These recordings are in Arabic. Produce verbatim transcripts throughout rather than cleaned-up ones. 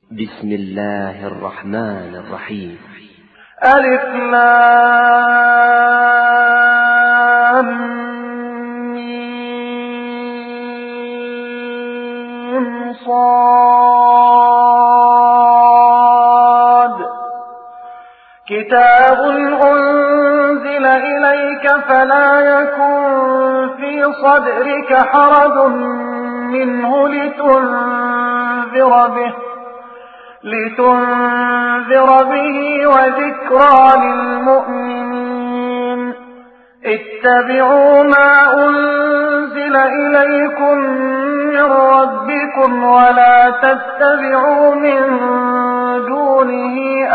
بسم الله الرحمن الرحيم. ألف لام ميم صاد كتاب أنزل إليك فلا يكن في صدرك حرج منه لتنذر به لتنذر به وذكرى للمؤمنين. اتبعوا ما أنزل إليكم من ربكم ولا تتبعوا من دونه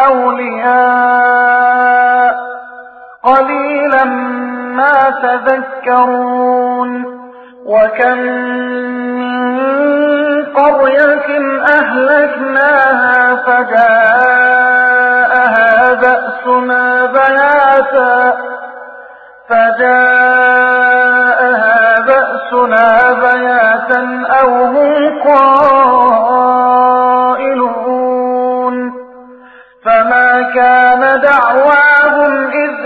أولياء قليلا ما تذكرون. وكم قرية أهلكناها فجاءها بأسنا بياتا فجاءها بأسنا بياتا أو هم قائلون. فما كان دعواهم إذ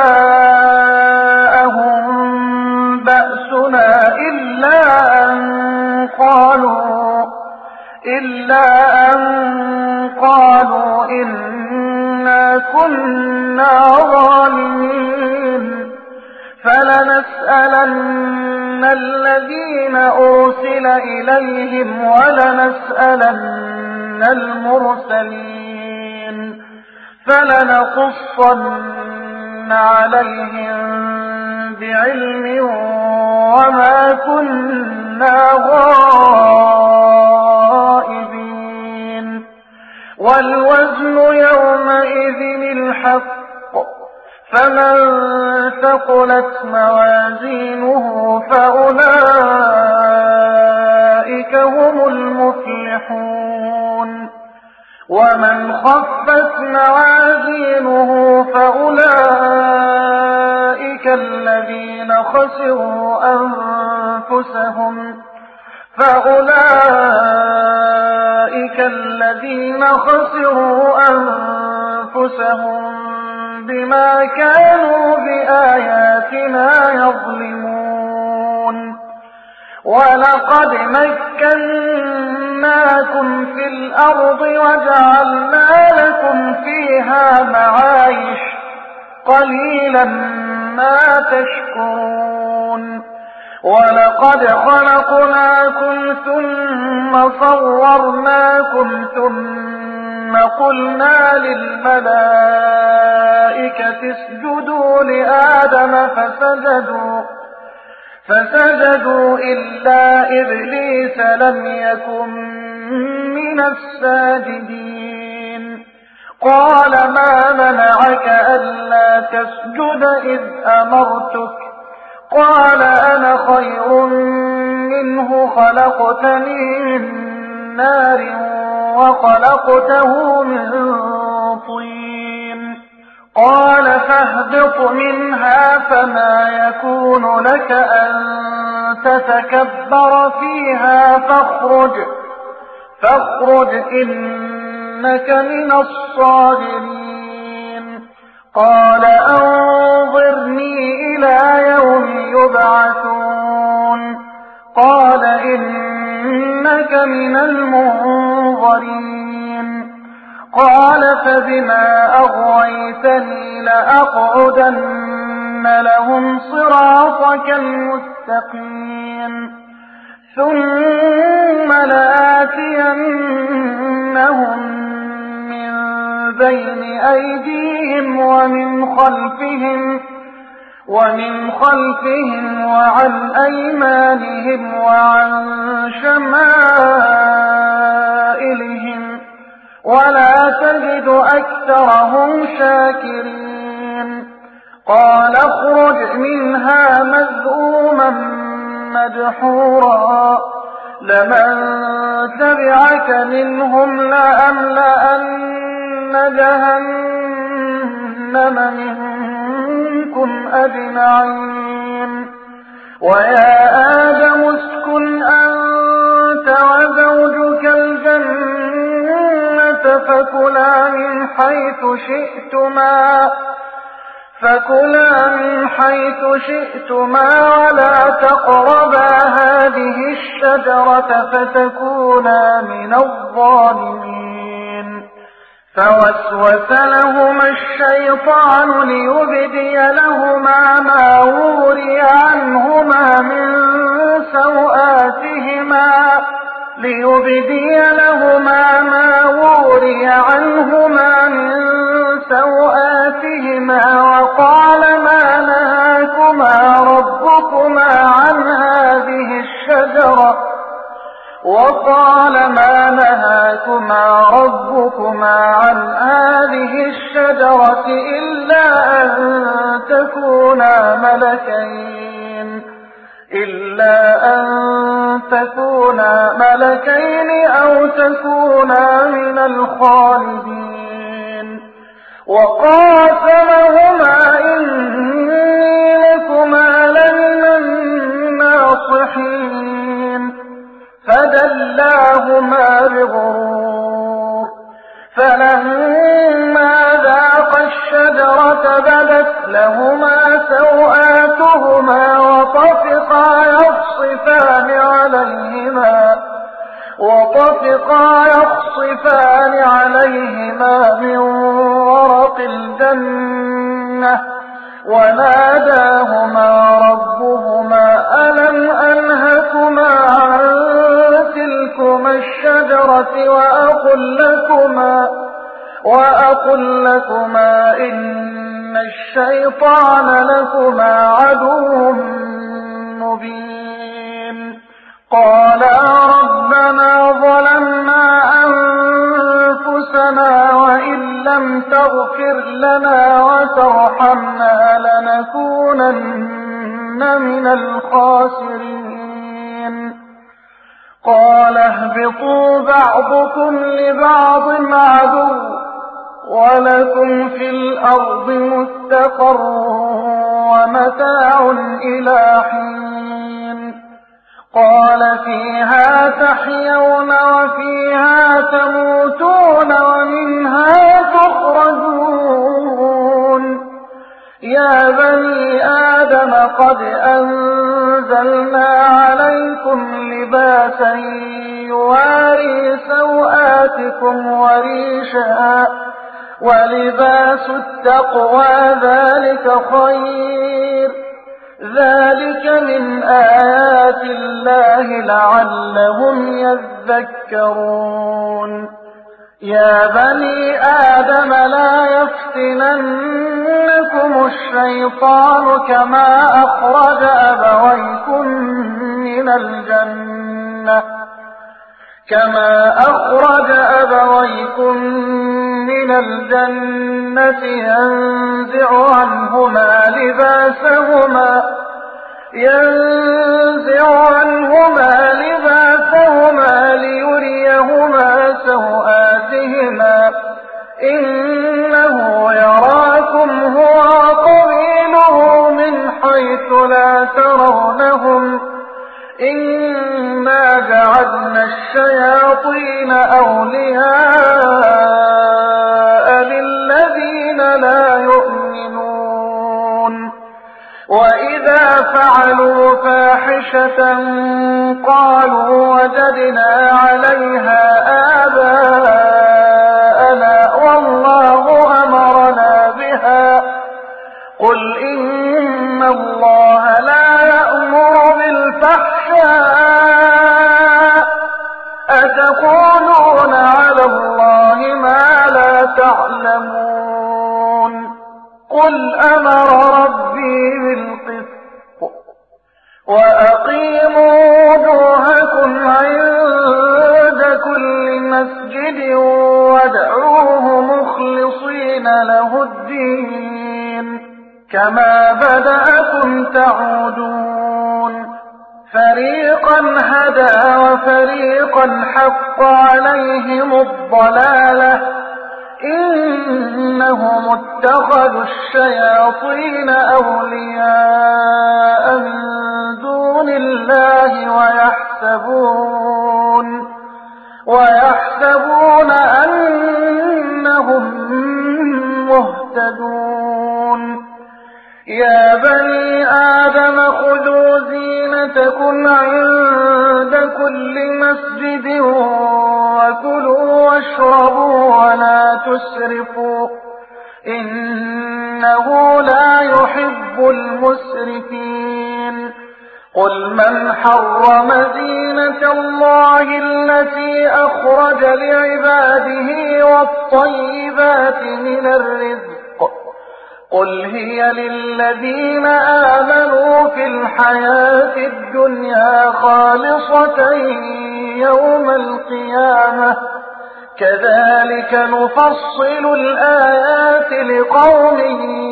جاءهم بأسنا إلا أن قالوا إلا أن قالوا إنا كنا ظالمين. فلنسألن الذين أرسل إليهم ولنسألن المرسلين فلنقصن عليهم بعلم وما كنا غائبين. والوزن يومئذ الحق فمن ثقلت موازينه فأولئك هم المفلحون. ومن خفت موازينه فأولئك الذين خسروا أنفسهم فأولئك الذين خسروا أنفسهم بما كانوا بآياتنا يظلمون. ولقد مكناكم في الأرض وجعلنا لكم فيها معايش قليلا ما تشكرون. ولقد خلقناكم ثم صورناكم ثم قلنا للملائكة اسجدوا لآدم فسجدوا فسجدوا إلا إبليس لم يكن من الساجدين. قال ما منعك ألا تسجد إذ أمرتك؟ قال أنا خير منه خلقتني من نار وخلقته من طين. قال فاهبط منها فما يكون لك أن تتكبر فيها فاخرج فاخرج إنك من الصاغرين. قال أنظرني إلى يوم يبعثون. قال إنك من المنظرين. قال فبما أغويتني لأقعدن لهم صراطك المستقيم ثم لآتينهم من بين أيديهم ومن خلفهم ومن خلفهم وعن أيمانهم وعن شمائلهم ولا تجد أكثرهم شاكرين. قال اخرج منها مذءوما مدحورا لمن تبعك منهم لأملأن جهنم منكم أجمعين. ويا آدم اسكن أنت وزوجك الجنة فكلا من حيث شئتما فكلا من حيث شئتما ولا تقربا هذه الشجرة فتكونا من الظالمين. فوسوس لهما الشيطان ليبدي لهما ما وري عنهما من سوآتهما ليبدي لهما ما وري عنهما من سوآتهما وقال ما نهاكما ربكما عن هذه الشجرة وقال ما نهاكما ربكما عن هذه الشجرة إلا أن تكونا ملكين إلا أن تكونا ملكين أو تكونا من الخالدين. وقاسمهما إني لكما لمن الناصحين فدلاهما بغرور فلما ذاقا الشجرة بدت لهما سوآتهما وطفقا يخصفان عليهما وطفقا يخصفان عليهما من ورق الجنة وناداهما ربهما ألم أنهكما عن تلكما الشجرة وأقل لكما وأقل لكما إن الشيطان لكما عدو مبين. قالا ربنا ظلمنا أنفسنا وإن لم تغفر لنا وترحمنا لنكونن من الخاسرين. قال اهبطوا بعضكم لبعض عدو ولكم في الأرض مستقر ومتاع إلى حين. قال فيها تحيون وفيها تموتون ومنها تخرجون. يا بني آدم قد أنزلنا عليكم لباسا يواري سوآتكم وريشا ولباس التقوى ذلك خير ذلك من آيات الله لعلهم يذكرون. يا بني آدم لا يفتننكم الشيطان كما أخرج أبويكم من الجنة كما أخرج أبويكم من الجنة ينزع عنهما لباسهما ينزع عنهما لباسهما ليريهما سوآتهما إنه يراكم هو وقبيله من حيث لا ترونهم إنا جعلنا الشياطين أولياء للذين لا يؤمنون. وإذا فعلوا فاحشة قالوا وجدنا عليها آباءنا والله أمرنا بها قل إن الله لا يأمر بالفحشاء أتقولون على الله ما لا تعلمون. قل أمر ربي بالقسط وأقيموا وجوهكم عند كل مسجد وادعوه مخلصين له الدين كما بدأكم تعودون. فريقا هدى وفريقا حق عليهم الضلالة إنهم اتخذوا الشياطين أولياء من دون الله ويحسبون ويحسبون أن مهتدون يا بني آدم خذوا زينتكم عند كل مسجد وكلوا واشربوا ولا تسرفوا إنه لا يحب المسرفين قل من حرم زينة الله التي أخرج لعباده والطيبات من الرزق قل هي للذين آمنوا في الحياة الدنيا خالصة يوم القيامة كذلك نفصل الآيات لقوم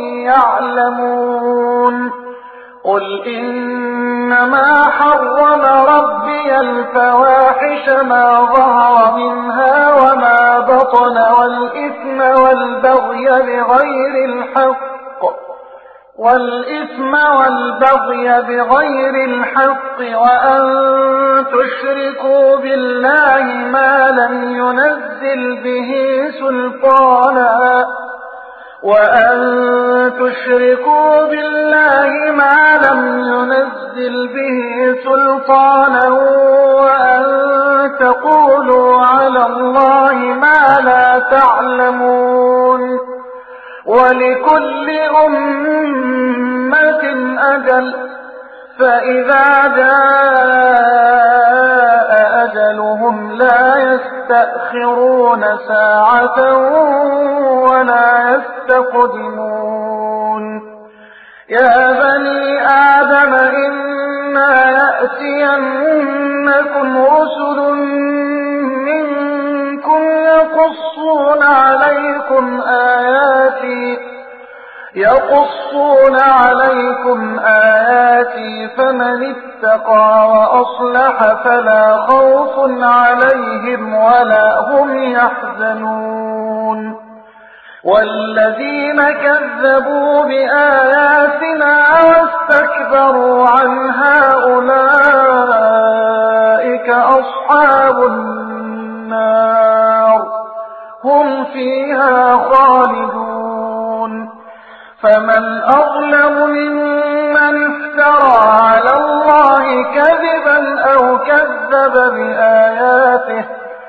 يعلمون قل إنما حرم ربي الفواحش ما ظهر منها وما بطن والإثم والبغي بغير الحق والإثم والبغي بغير الحق وأن تشركوا بالله ما لم ينزل به سلطانا وأن تشركوا بالله ما لم ينزل به سلطانا وأن تقولوا على الله ما لا تعلمون ولكل أمة أجل فإذا جاء أجلهم لا يستأخرون ساعة ولا يستقدمون يا بني آدم إما يأتينكم رسل منكم يقصون عليكم آياتي يقصون عليكم آياتي فمن اتقى وأصلح فلا خوف عليهم ولا هم يحزنون والذين كذبوا بآياتنا واستكبروا عنها أولئك أصحاب النار هم فيها خالدون فمن أظلم ممن افترى على الله كذبا أو كذب بآياته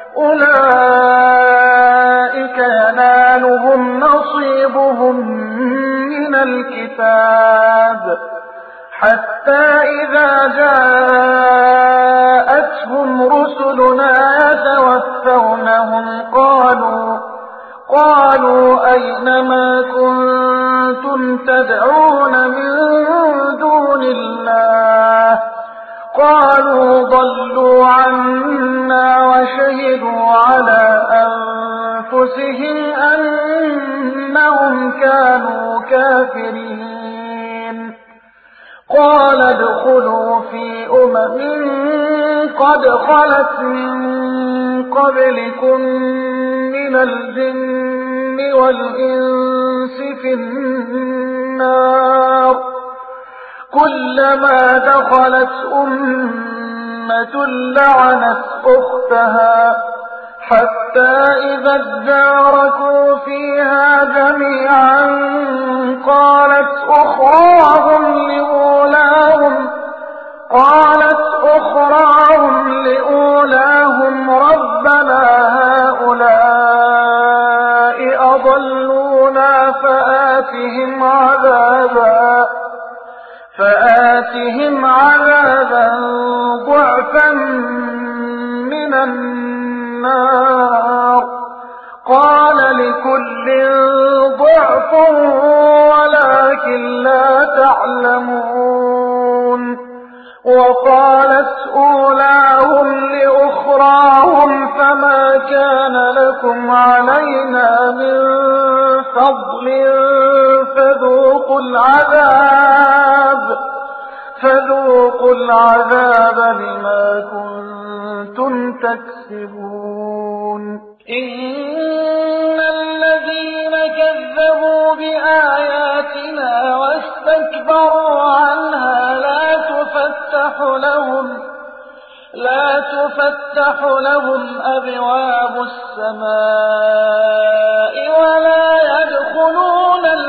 أولئك ينالهم نصيبهم من الكتاب حتى إذا جاءتهم رسلنا يتوفونهم قالوا قالوا أين ما كنتم تدعون من دون الله قالوا ضلوا عنا وشهدوا على أنفسهم أنهم كانوا كافرين قال ادخلوا في أمم قد خلت من قبلكم من الجن والإنس في النار كلما دخلت أمة لعنت أختها حتى إذا اداركوا فيها جميعا قالت أخراهم لأولاهم قالت أخراهم لأولاهم ربنا هؤلاء أضلونا فآتهم عذابا فآتهم عذابا ضعفا من النار قال لكل ضعف ولكن لا تعلمون وقالت أولاهم لأخراهم فما كان لكم علينا من فضل فذوقوا العذاب فذوقوا العذاب بما كنتم تكسبون إن الذين كذبوا بآياتنا واستكبروا عنها لا تفتح لهم لا تفتح لهم أبواب السماء ولا يدخلون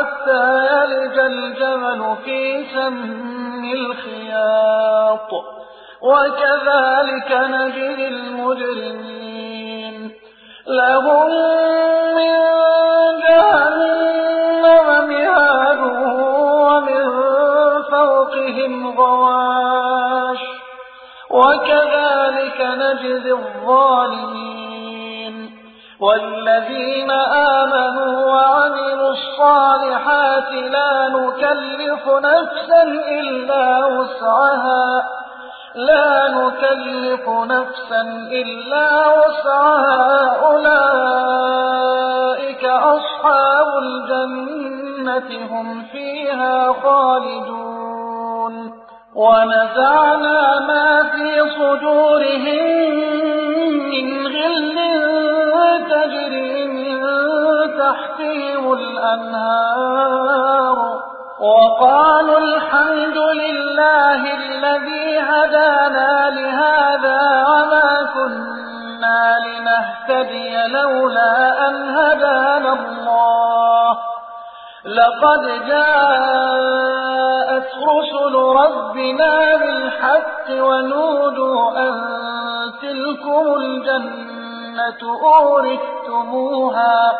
حتى يلج الجمل في سم الخياط وكذلك نجزي المجرمين لهم من جهنم مهاد ومن فوقهم غواش وكذلك نجزي الظالمين والذين آمنوا وعملوا الصالحات لا نكلف نفسا إلا وسعها لا نكلف نفسا إلا وسعها أولئك أصحاب الجنة هم فيها خالدون ونزعنا ما في صدورهم من غل تجري من تحتهم الأنهار وقالوا الحمد لله الذي هدانا لهذا وما كنا لنهتدي لولا أن هدانا الله لقد جاءت رسل ربنا بالحق ونودوا أن تلكم الجنة أورثتموها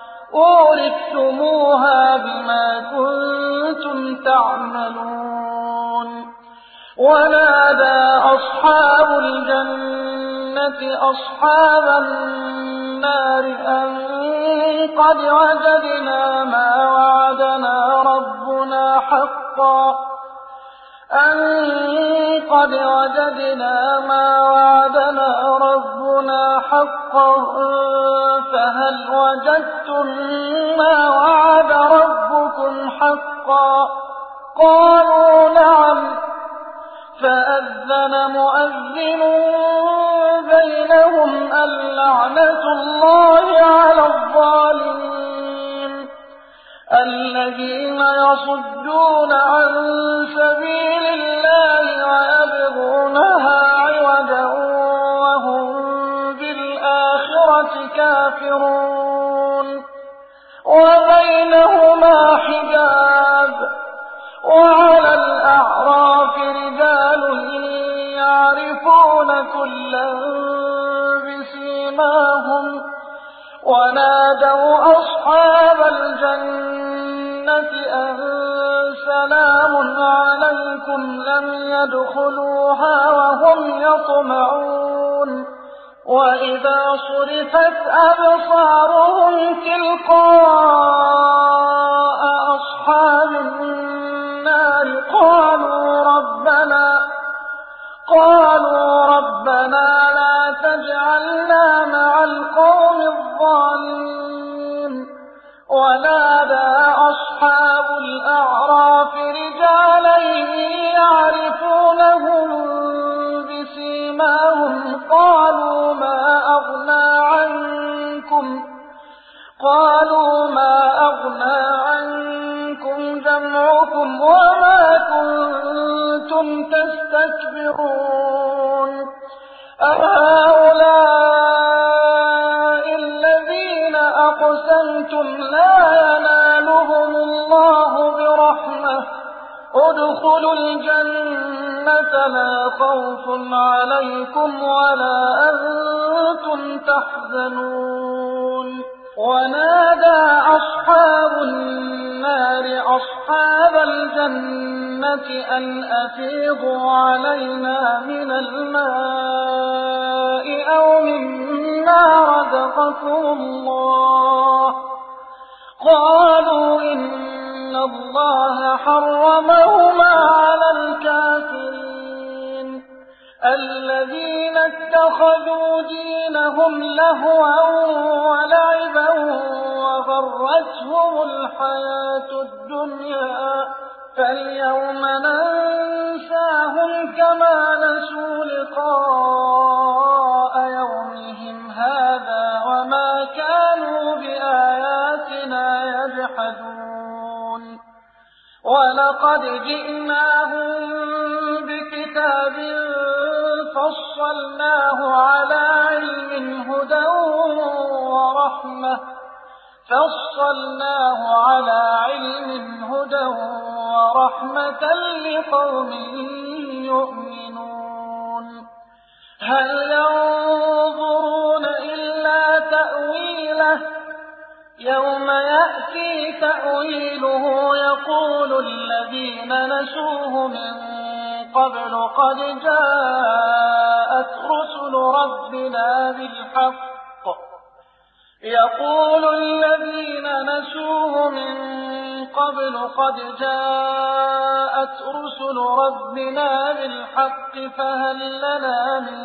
أورثتموها بما كنتم تعملون ونادى أصحاب الجنة أصحاب النار أن قد وجدنا ما وعدنا ربنا حقا أن قد وجدنا ما وعدنا ربنا حقا فهل وجدتم ما وعد ربكم حقا قالوا نعم فأذن مؤذن بينهم اللعنة الله على الظالمين الذين يصدون عن سبيل الله ويبغونها عوجا وهم بالآخرة كافرون وبينهما حجاب وعلى الأعراف رجال يعرفون كلا بسيماهم ونادوا أصحاب الجنة أن سلام عليكم لم يدخلوها وهم يطمعون وإذا صرفت أبصارهم تلقاء أصحاب النار قالوا ربنا قالوا ربنا لا تجعلنا مع القوم الظالمين ونادى أصحاب الأعراف رجالا يعرفونهم بسيماهم قالوا ما أغنى عنكم قالوا ما أغنى عنكم جمعكم وما كنتم تستكبرون أهؤلاء الذين أقسمتم لا ينالهم الله برحمة ادخلوا الجنة لا خوف عليكم ولا أنتم تحزنون ونادى أصحاب النار أصحاب الجنة أن أفيضوا علينا من الماء أو مما رزقكم الله قالوا إن الله حرمهما على الكافرين الذين اتخذوا دينهم لهوا ولعبا وغرتهم الحياة الدنيا فاليوم ننساهم كما نسوا لقاء يومهم هذا وما كانوا بآياتنا يجحدون ولقد جئناهم بكتاب فصلناه على علم هدى ورحمة فصلناه على علم هدى ورحمة لقوم يؤمنون هل ينظرون إلا تأويله يوم يأتي تأويله يقول الذين نسوه من قبل قد جاءت رسل ربنا بالحق يقول الذين نسوه من قبل قد جاءت رسل ربنا بالحق فهل لنا من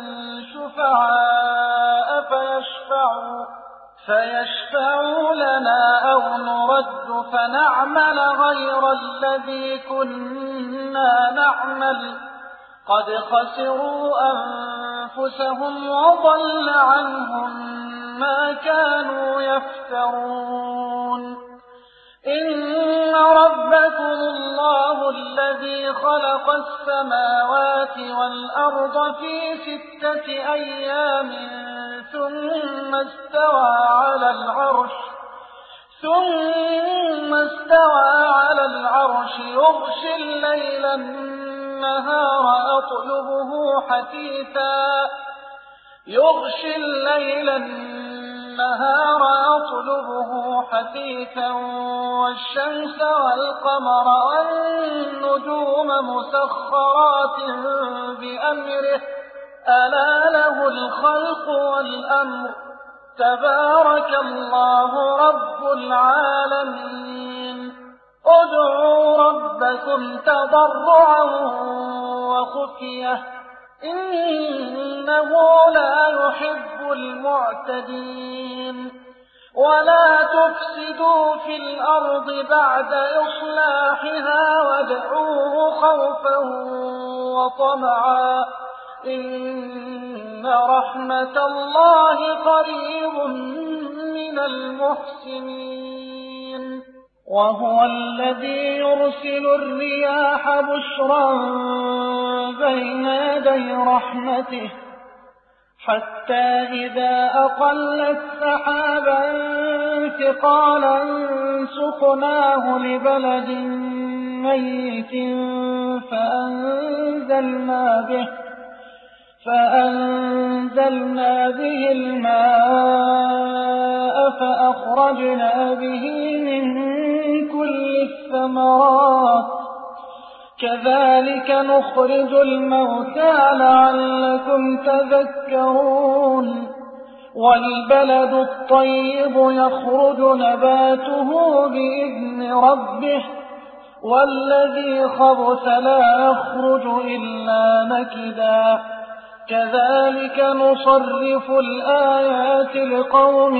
شفعاء فيشفعوا فيشفعوا لنا أو نرد فنعمل غير الذي كنا نعمل قد خسروا أنفسهم وضل عنهم ما كانوا يفترون إن ربكم الله الذي خلق السماوات والأرض في ستة أيام ثم استوى على العرش ثم استوى على العرش يغشي الليل النهار أطلبه حثيثا يغشي الليل النهار أطلبه حثيثا والشمس والقمر والنجوم مسخرات بأمره ألا له الخلق والأمر تبارك الله رب العالمين ادعوا ربكم تضرعا وخفية إنه لا يحب المعتدين ولا تفسدوا في الأرض بعد إصلاحها وادعوه خوفا وطمعا إن رحمة الله قريب من المحسنين وهو الذي يرسل الرياح بشرا بين يدي رحمته حتى إذا أقلت سحابا ثقالا سقناه لبلد ميت فأنزلنا به فأنزلنا به الماء فأخرجنا به من كل الثمرات كذلك نخرج الموتى لعلكم تذكرون والبلد الطيب يخرج نباته بإذن ربه والذي خبث لا يخرج إلا نكدا كذلك نصرف الآيات لقوم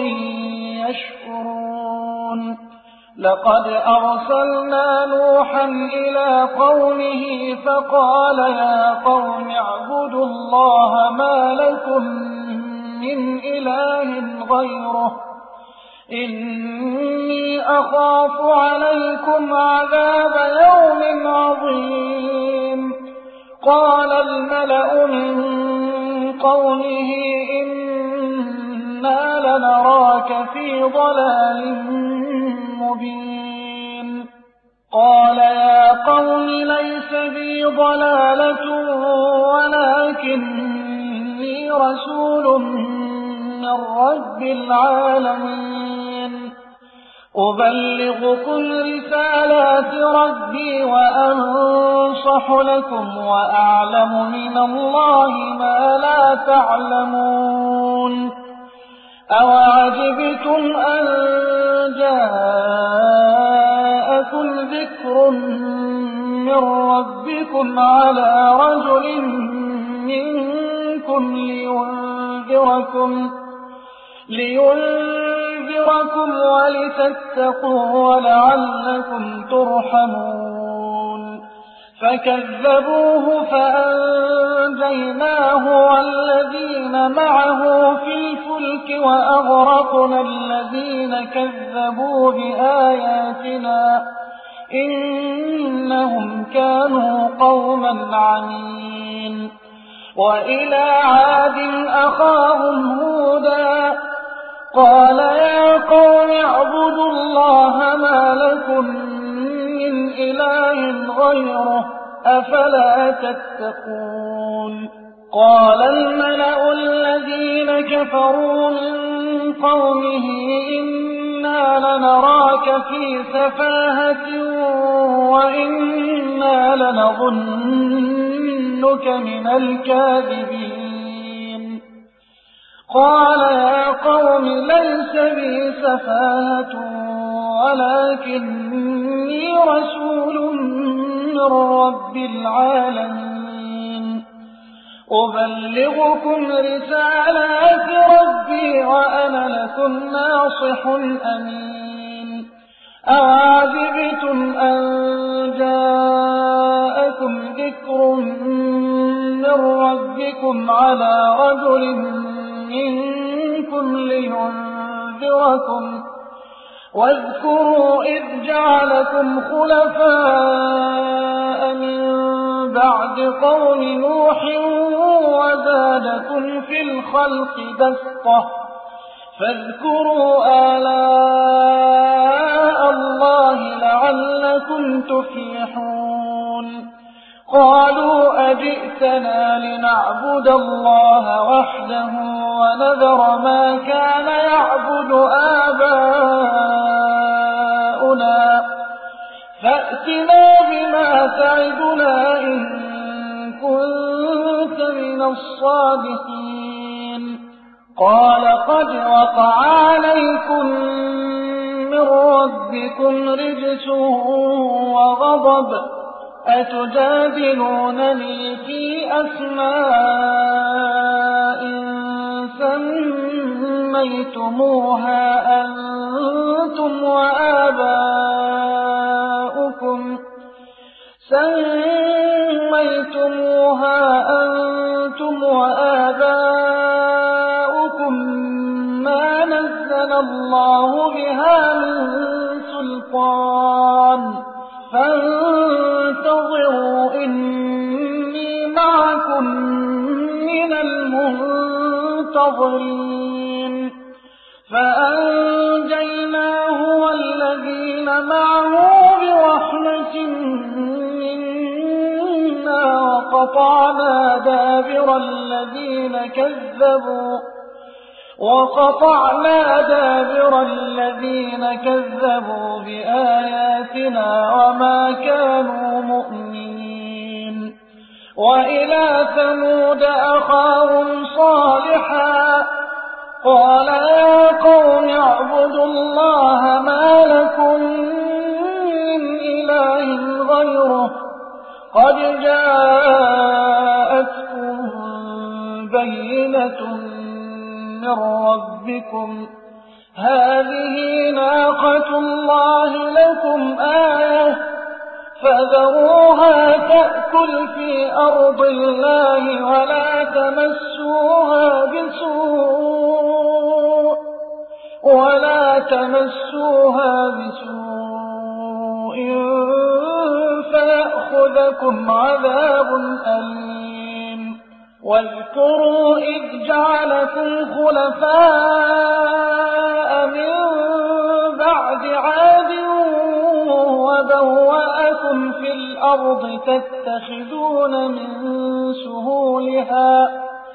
يشكرون لقد أرسلنا نوحا إلى قومه فقال يا قوم اعبدوا الله ما لكم من إله غيره إني أخاف عليكم عذاب يوم عظيم قال الملأ من قومه إنا لنراك في ضلال مبين قال يا قوم ليس بي ضلالة ولكني رسول من رب العالمين أبلغكم رسالات ربي وأنصح لكم وأعلم من الله ما لا تعلمون أوعجبتم أن جاءكم ذكر من ربكم على رجل منكم لينذركم لينذركم ولتتقوا ولعلكم ترحمون فكذبوه فأنجيناه والذين معه في الفلك وأغرقنا الذين كذبوا بآياتنا إنهم كانوا قوما عمين وإلى عاد أخاهم هودا قال يا قوم اعبدوا الله ما لكم من إله غيره أفلا تتقون قال الملأ الذين كفروا من قومه إنا لنراك في سفاهة وإنا لنظنك من الكاذبين قال يا قوم ليس بي سفاهة ولكني رسول من رب العالمين أبلغكم رسالات ربي وأنا لكم ناصح أمين أعجبتم أن جاءكم ذكر من ربكم على رجل منكم لينذركم واذكروا إذ جعلكم خلفاء من بعد قوم نوح وزادكم في الخلق بسطة فاذكروا آلاء الله لعلكم تفلحون قالوا أجئتنا لنعبد الله وحده ونذر ما كان يعبد آباؤنا فأتنا بما تعدنا إن كنت من الصادقين قال قد وقع عليكم من ربكم رجس وغضب أتجادلونني في أسماء سميتموها أنتم وآباؤكم سميتموها أنتم وآباؤكم ما نزل الله بها من سلطان فانتظروا إني معكم من المنتظرين فأنجيناه والذين معه برحمة منا وقطعنا دابر الذين كذبوا وقطعنا دابر الذين كذبوا بآياتنا وما كانوا مؤمنين وإلى ثمود أخاهم صالحا قال يا قوم اعبدوا الله ما لكم من إله غيره قد جاءتكم بينة من ربكم هذه ناقة الله لكم آية فذروها تأكل في أرض الله ولا تمسوها بسوء ولا تمسوها بسوء فيأخذكم عذاب أليم واذكروا إذ جعلكم خلفاء من بعد عاد وبوأكم في الأرض تتخذون من سهولها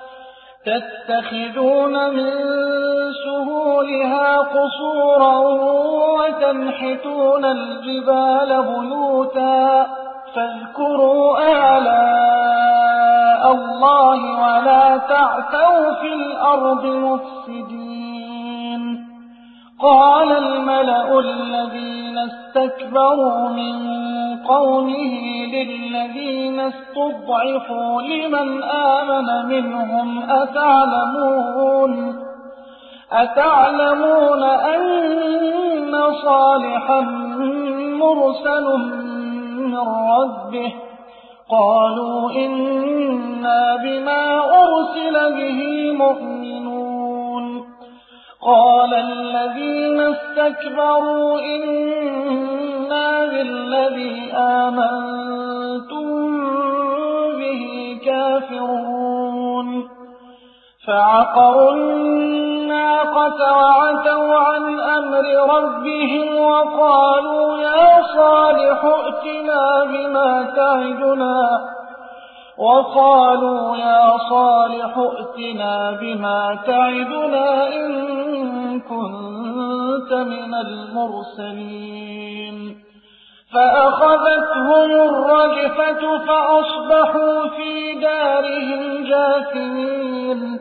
تتخذون من سهولها قصورا وتنحتون الجبال بيوتا فاذكروا آلاء الله ولا تعثوا في الأرض مفسدين قال الملأ الذين استكبروا من قومه للذين استضعفوا لمن آمن منهم أتعلمون أتعلمون أن صالحا مرسل من ربه قالوا إنا بما أرسل به مؤمنون قال الذين استكبروا إنا بالذي آمنتم به كافرون فعقروا الناقة الناقة وعتوا عن أمر ربهم وقالوا يا صالح ائتنا بما تعدنا وقالوا يا صالح ائتنا بما تعدنا إن كنت من المرسلين فأخذتهم الرجفة فأصبحوا في دارهم جاثمين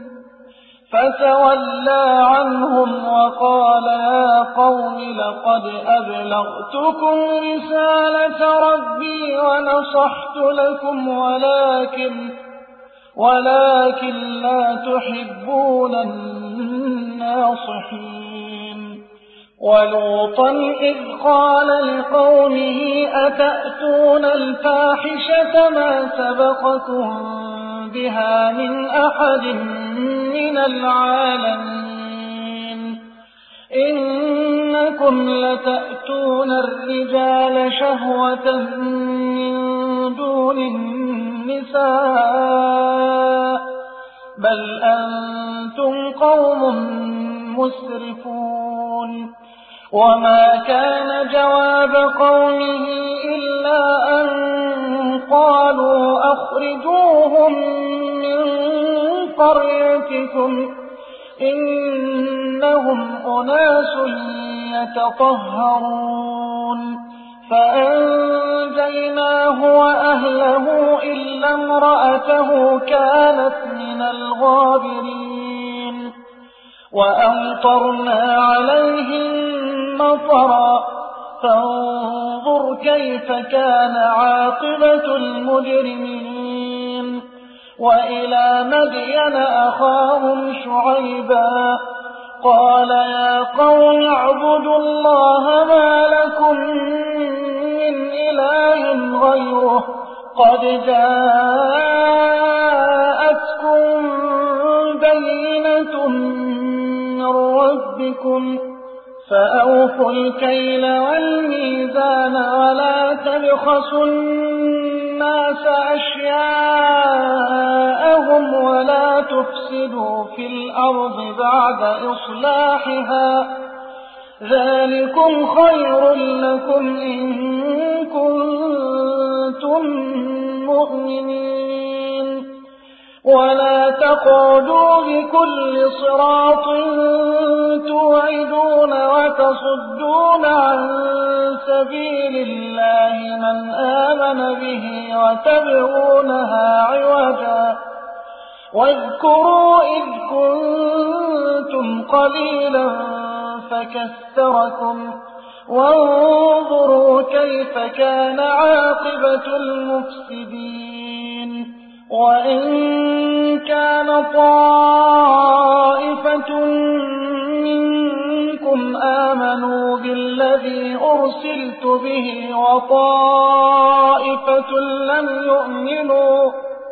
فتولى عنهم وقال يا قوم لقد أبلغتكم رسالة ربي ونصحت لكم ولكن ولكن لا تحبون الناصحين ولوطا إذ قال لقومه أتأتون الفاحشة ما سبقكم بها من أحد من العالمين إنكم لتأتون الرجال شهوة من دون النساء بل أنتم قوم مسرفون وما كان جواب قومه إلا أن قالوا أخرجوهم من قريتكم إنهم أناس يتطهرون فأنجيناه وأهله إلا امرأته كانت من الغابرين وأمطرنا عليهم مطرا فانظر كيف كان عاقبة المجرمين وإلى مدين أخاهم شعيبا قال يا قوم اعبدوا الله ما لكم من إله غيره قد جاءتكم بينة من ربكم فأوفوا الكيل والميزان ولا تبخسوا الناس أشياءهم ولا تفسدوا في الأرض بعد إصلاحها ذلكم خير لكم إن كنتم مؤمنين ولا تقعدوا بكل صراط توعدون وتصدون عن سبيل الله من آمن به وتبغونها عوجا واذكروا إذ كنتم قليلا فكثركم وانظروا كيف كان عاقبة المفسدين وإن كان طائفة منكم آمنوا بالذي أرسلت به وطائفة لم يؤمنوا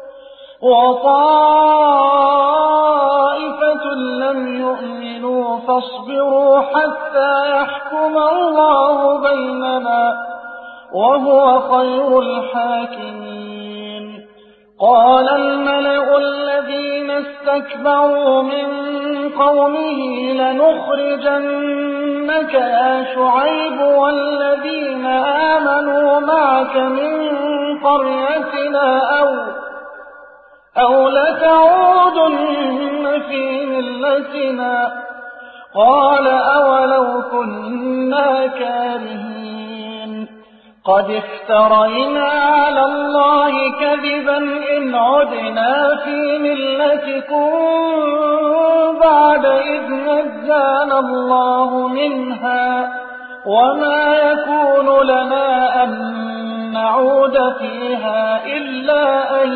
وطائفة لم يؤمنوا فاصبروا حتى يحكم الله بيننا وهو خير الحاكمين قال الملأ الذين استكبروا من قومه لنخرجنك يا شعيب والذين آمنوا معك من قريتنا أو أو لتعودن في ملتنا قال أولو كنا كارهين قد افترينا على الله كذبا إن عدنا في ملتكم بعد إذ نجانا الله منها وما يكون لنا أن نعود فيها إلا أن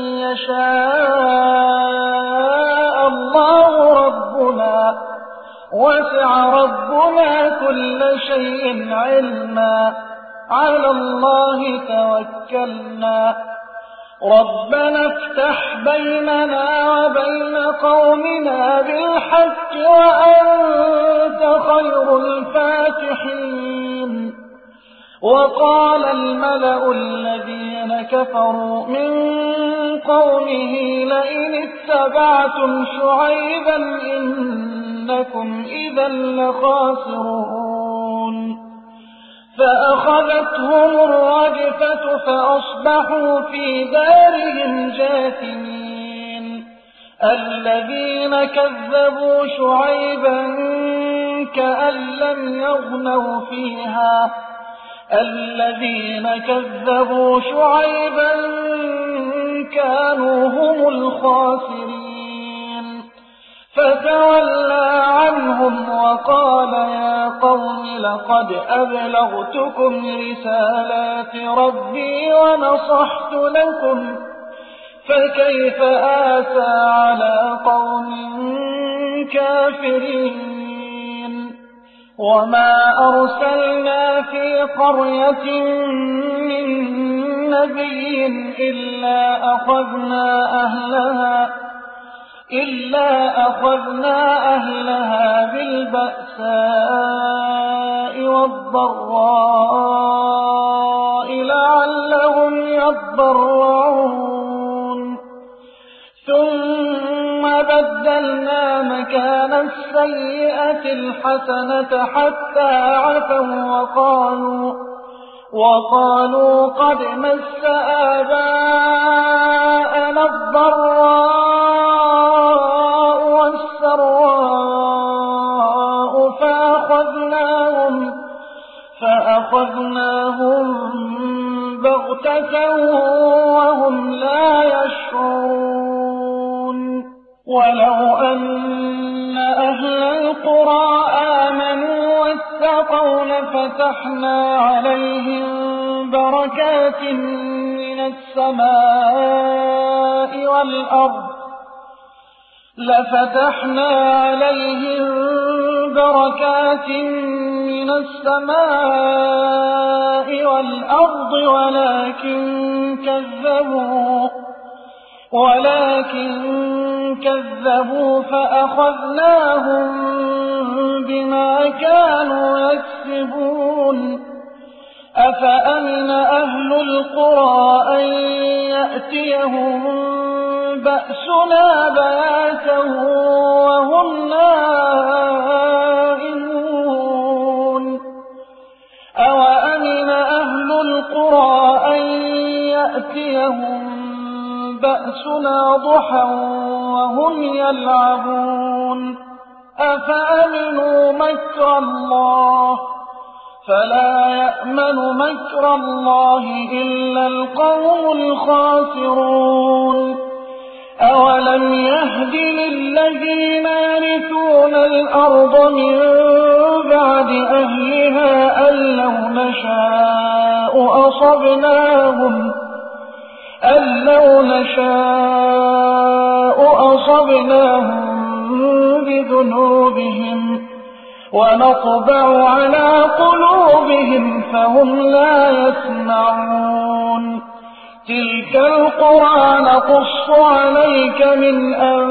يشاء الله ربنا وسع ربنا كل شيء علما على الله توكلنا ربنا افتح بيننا وبين قومنا بالحق وأنت خير الفاتحين وقال الملأ الذين كفروا من قومه لئن اتبعتم شعيبا إنكم إنكم إذا لخاسرون فأخذتهم الرجفة فأصبحوا في دارهم جاثمين الذين كذبوا شعيبا كأن لم يغنوا فيها الذين كذبوا شعيبا كانوا هم الخاسرين فتولى عنهم وقال يا قوم لقد أبلغتكم رسالات ربي ونصحت لكم فكيف آسى على قوم كافرين وما أرسلنا في قرية من نبي إلا أخذنا أهلها إلا أخذنا أهلها بالبأساء والضراء لعلهم يضرعون ثم بدلنا مكان السيئة الحسنة حتى عفوا وقالوا وقالوا قد مس آباءنا الضراء والسراء فأخذناهم فأخذناهم بغتة وهم لا يشعرون ولو أن أهل القرى آمنوا واتقوا لفتحنا عليهم بركات من السماء والأرض لفتحنا عليهم بركات من السماء والأرض ولكن كذبوا ولكن كذبوا فأخذناهم بما كانوا يكسبون أفأمن أهل القرى أن يأتيهم بأسنا بياتا وهم نائمون أوأمن أهل القرى أن يأتيهم بأسنا ضحى وهم يلعبون أفأمنوا مكر الله فلا يأمن مكر الله إلا القوم الخاسرون أولم يهد للذين يرثون الأرض من بعد أهلها أن لو نشاء أصبناهم أن لو نشاء أصبناهم بذنوبهم ونطبع على قلوبهم فهم لا يسمعون تلك القرى نقص عليك من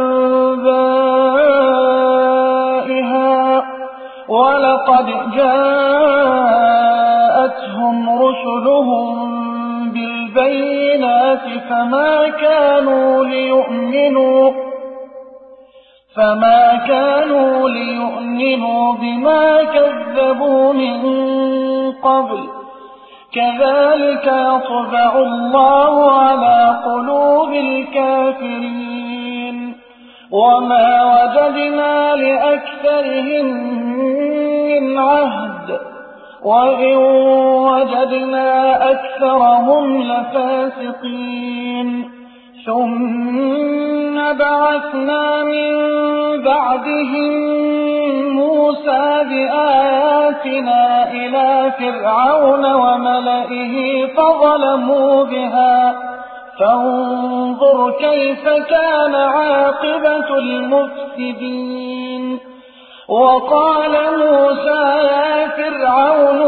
أنبائها ولقد جاءتهم رسلهم بالبينات فما كانوا ليؤمنوا فما كانوا ليؤمنوا بما كذبوا من قبل كذلك يطبع الله على قلوب الكافرين وما وجدنا لأكثرهم من عهد وإن وجدنا أكثرهم لفاسقين ثم بعثنا من بعدهم موسى بآياتنا إلى فرعون وملئه فظلموا بها فانظر كيف كان عاقبة المفسدين وقال موسى يا فرعون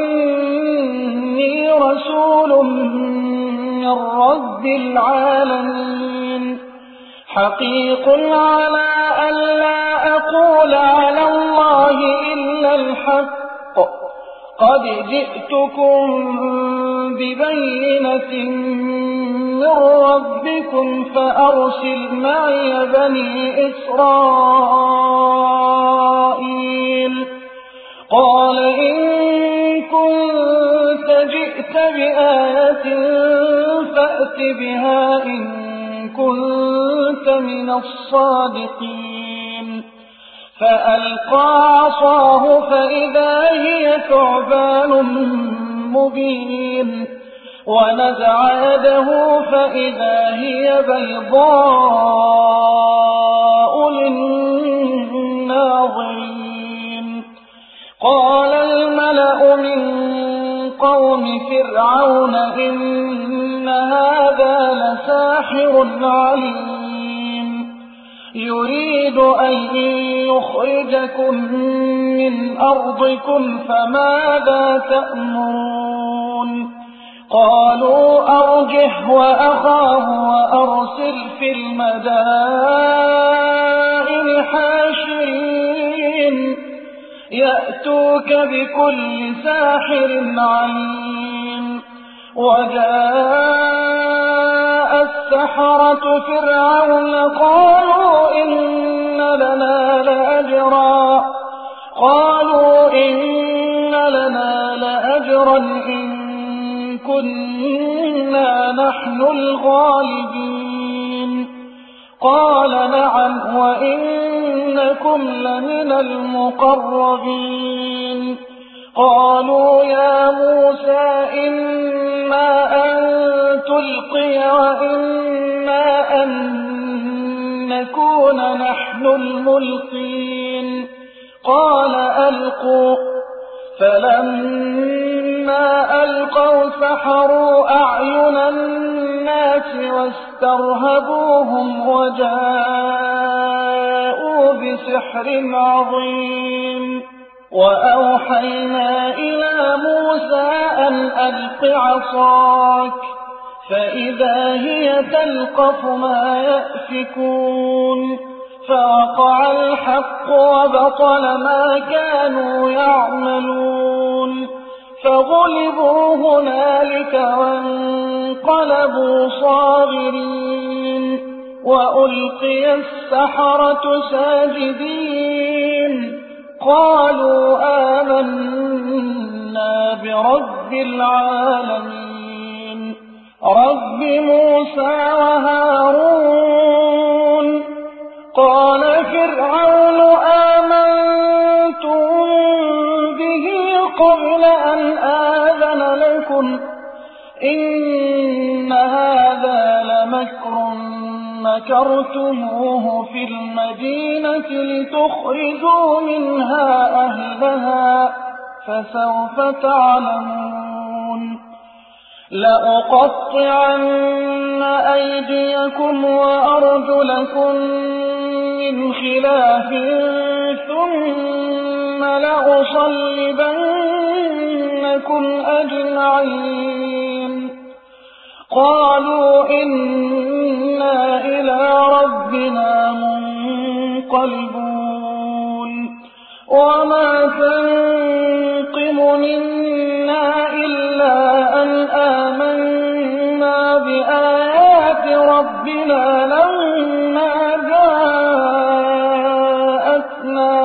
إني رسول من رب العالمين حقيق على أن لا أقول على الله إلا الحق قد جئتكم ببينة من ربكم فأرسل معي بني إسرائيل قال إن كنت جئت بآية فأت بها إن كنت من الصادقين فألقى عصاه فإذا هي ثعبان مبين ونزع يده فإذا هي بيضاء للناظرين قال الملأ من قوم فرعون إن هذا لساحر عليم يريد أن يخرجكم من أرضكم فماذا تأمرون قالوا أرجه وأخاه وأرسل في المدائن حاشرين يأتوك بكل ساحر عليم وجاء السحرة فرعون قالوا إن لنا لأجرا قالوا إن لنا لأجرا إن كنا نحن الغالبين قال نعم وإنكم لمن المقربين قالوا يا موسى إما أن تلقي وإما أن نكون نحن الملقين قال ألقوا فلما ألقوا سحروا أعين الناس واسترهبوهم وجاءوا بسحر عظيم وأوحينا إلى موسى أن ألق عصاك فإذا هي تلقف ما يأفكون فوقع الحق وبطل ما كانوا يعملون فغلبوا هنالك وانقلبوا صاغرين وألقي السحرة ساجدين قالوا آمنا برب العالمين رب موسى وهارون قال فرعون آمنتم به قبل أن آذن لكم إن هذا لمكر مكرتموه في المدينة لتخرجوا منها أهلها فسوف تعلمون لأقطعن أيديكم وأرجلكم من خلاف ثم لأصلبنكم أجمعين قالوا إنا إلى ربنا منقلبون وما تنقم منا إلا أن آمنا بآيات ربنا لما جاءتنا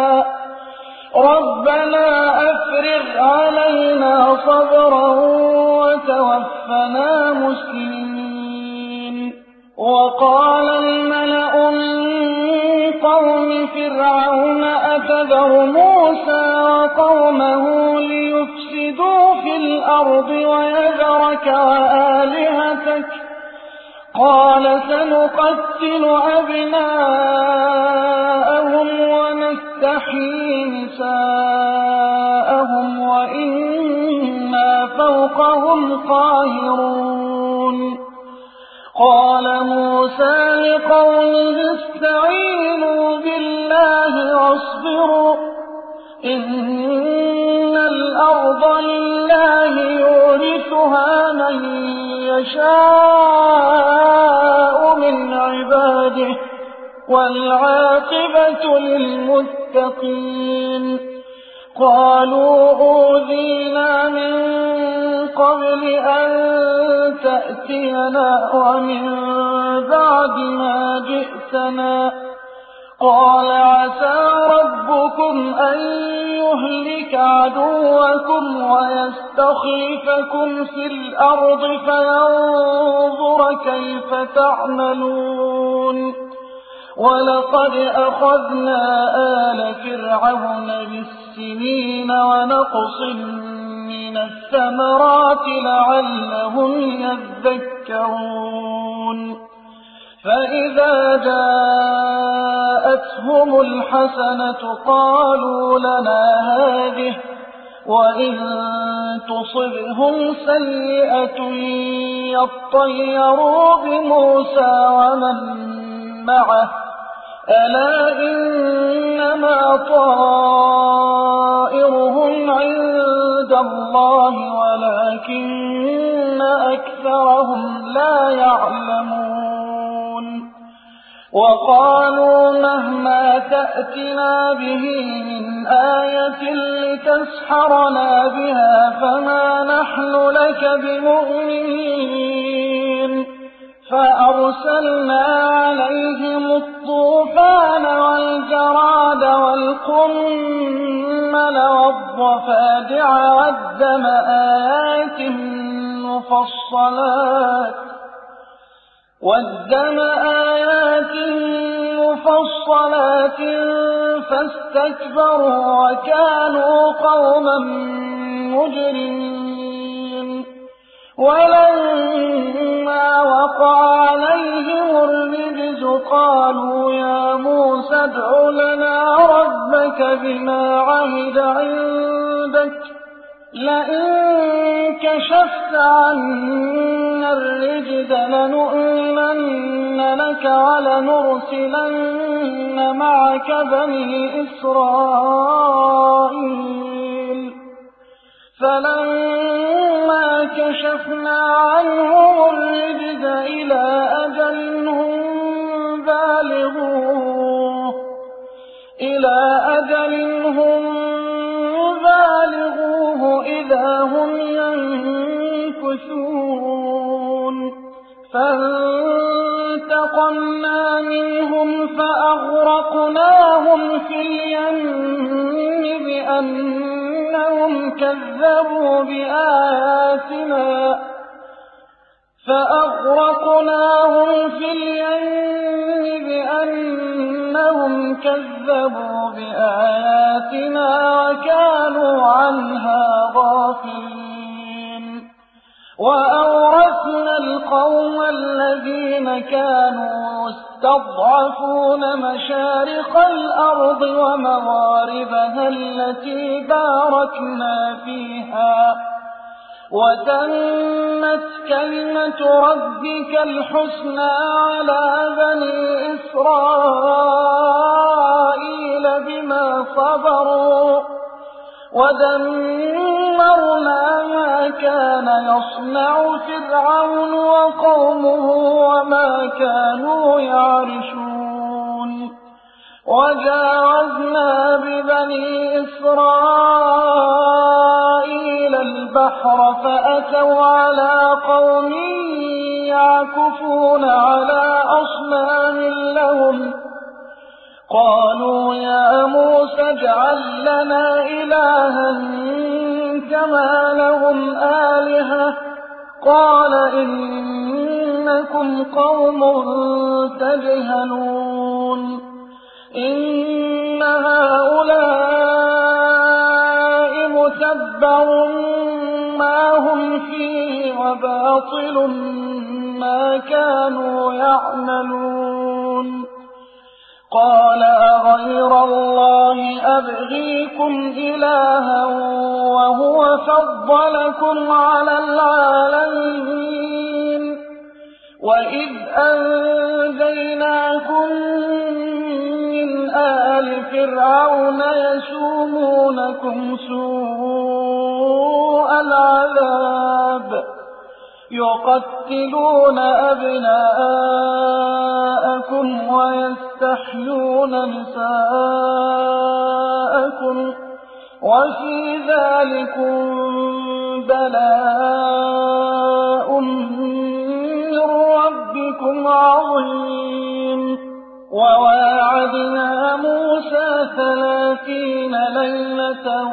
ربنا أفرغ علينا صبرا وتوفنا مسلمين وقال الملأ من قوم فرعون أتذر موسى وقومه ليفسدوا في الأرض ويذرك وآلهتك قال سنقتل أبناءهم ونستحيي نساءهم وإنا فوقهم قاهرون قال موسى لقومه استعينوا بالله واصبروا إن الأرض لله يورثها من يشاء من عباده والعاقبة للمتقين قالوا أوذينا من قبل أن تأتينا ومن بعد ما جئتنا قال عسى ربكم أن يهلك عدوكم ويستخلفكم في الأرض فينظر كيف تعملون ولقد أخذنا آل فرعون بالسنين ونقص من الثمرات لعلهم يذكرون فإذا جاءتهم الحسنة قالوا لنا هذه وإن تصبهم سيئة يطيروا بموسى ومن معه ألا إنما طائرهم عند الله ولكن أكثرهم لا يعلمون وقالوا مهما تأتنا به من آية لتسحرنا بها فما نحن لك بمؤمنين فأرسلنا عليهم الطوفان والجراد والقمل والضفادع والدم آيات مفصلات والدم آيات مفصلات فاستكبروا وكانوا قوما مجرمين ولما وقع عليهم الرجز قالوا يا موسى ادع لنا ربك بما عهد عندك لئن كشفت عنا الرجز لنؤمنن لك ولنرسلن معك بني إسرائيل فلما كشفنا عنهم الرجز إلى أجل هم بالغوه إلى أجل هم بالغوه إذا هم ينكثون فانتقمنا منهم فأغرقناهم في اليم بأنهم كذبوا بآياتنا فأغرقناهم في اليم بأنهم كذبوا بآياتنا وكانوا عنها غافلين وأورثنا القوم الذين كانوا يستضعفون مشارق الأرض ومغاربها التي باركنا فيها وتمت كلمة ربك الحسنى على بني إسرائيل بما صبروا ودمرنا ما كان يصنع فرعون وقومه وما كانوا يعرشون وجاوزنا ببني إسرائيل البحر فأتوا على قوم يعكفون على أصنام لهم قالوا يا موسى اجعل لنا إلها كما لهم آلهة قال إنكم قوم تجهلون إن هؤلاء متبر ما هم فيه وباطل ما كانوا يعملون قال أغير الله أبغيكم إلها وهو فضلكم على العالمين وإذ أنجيناكم من آل فرعون يسومونكم سوء العذاب يقتلون أبناءكم ويستحيون نساءكم وفي ذلكم بلاء من ربكم عظيم وواعدنا موسى ثلاثين ليلة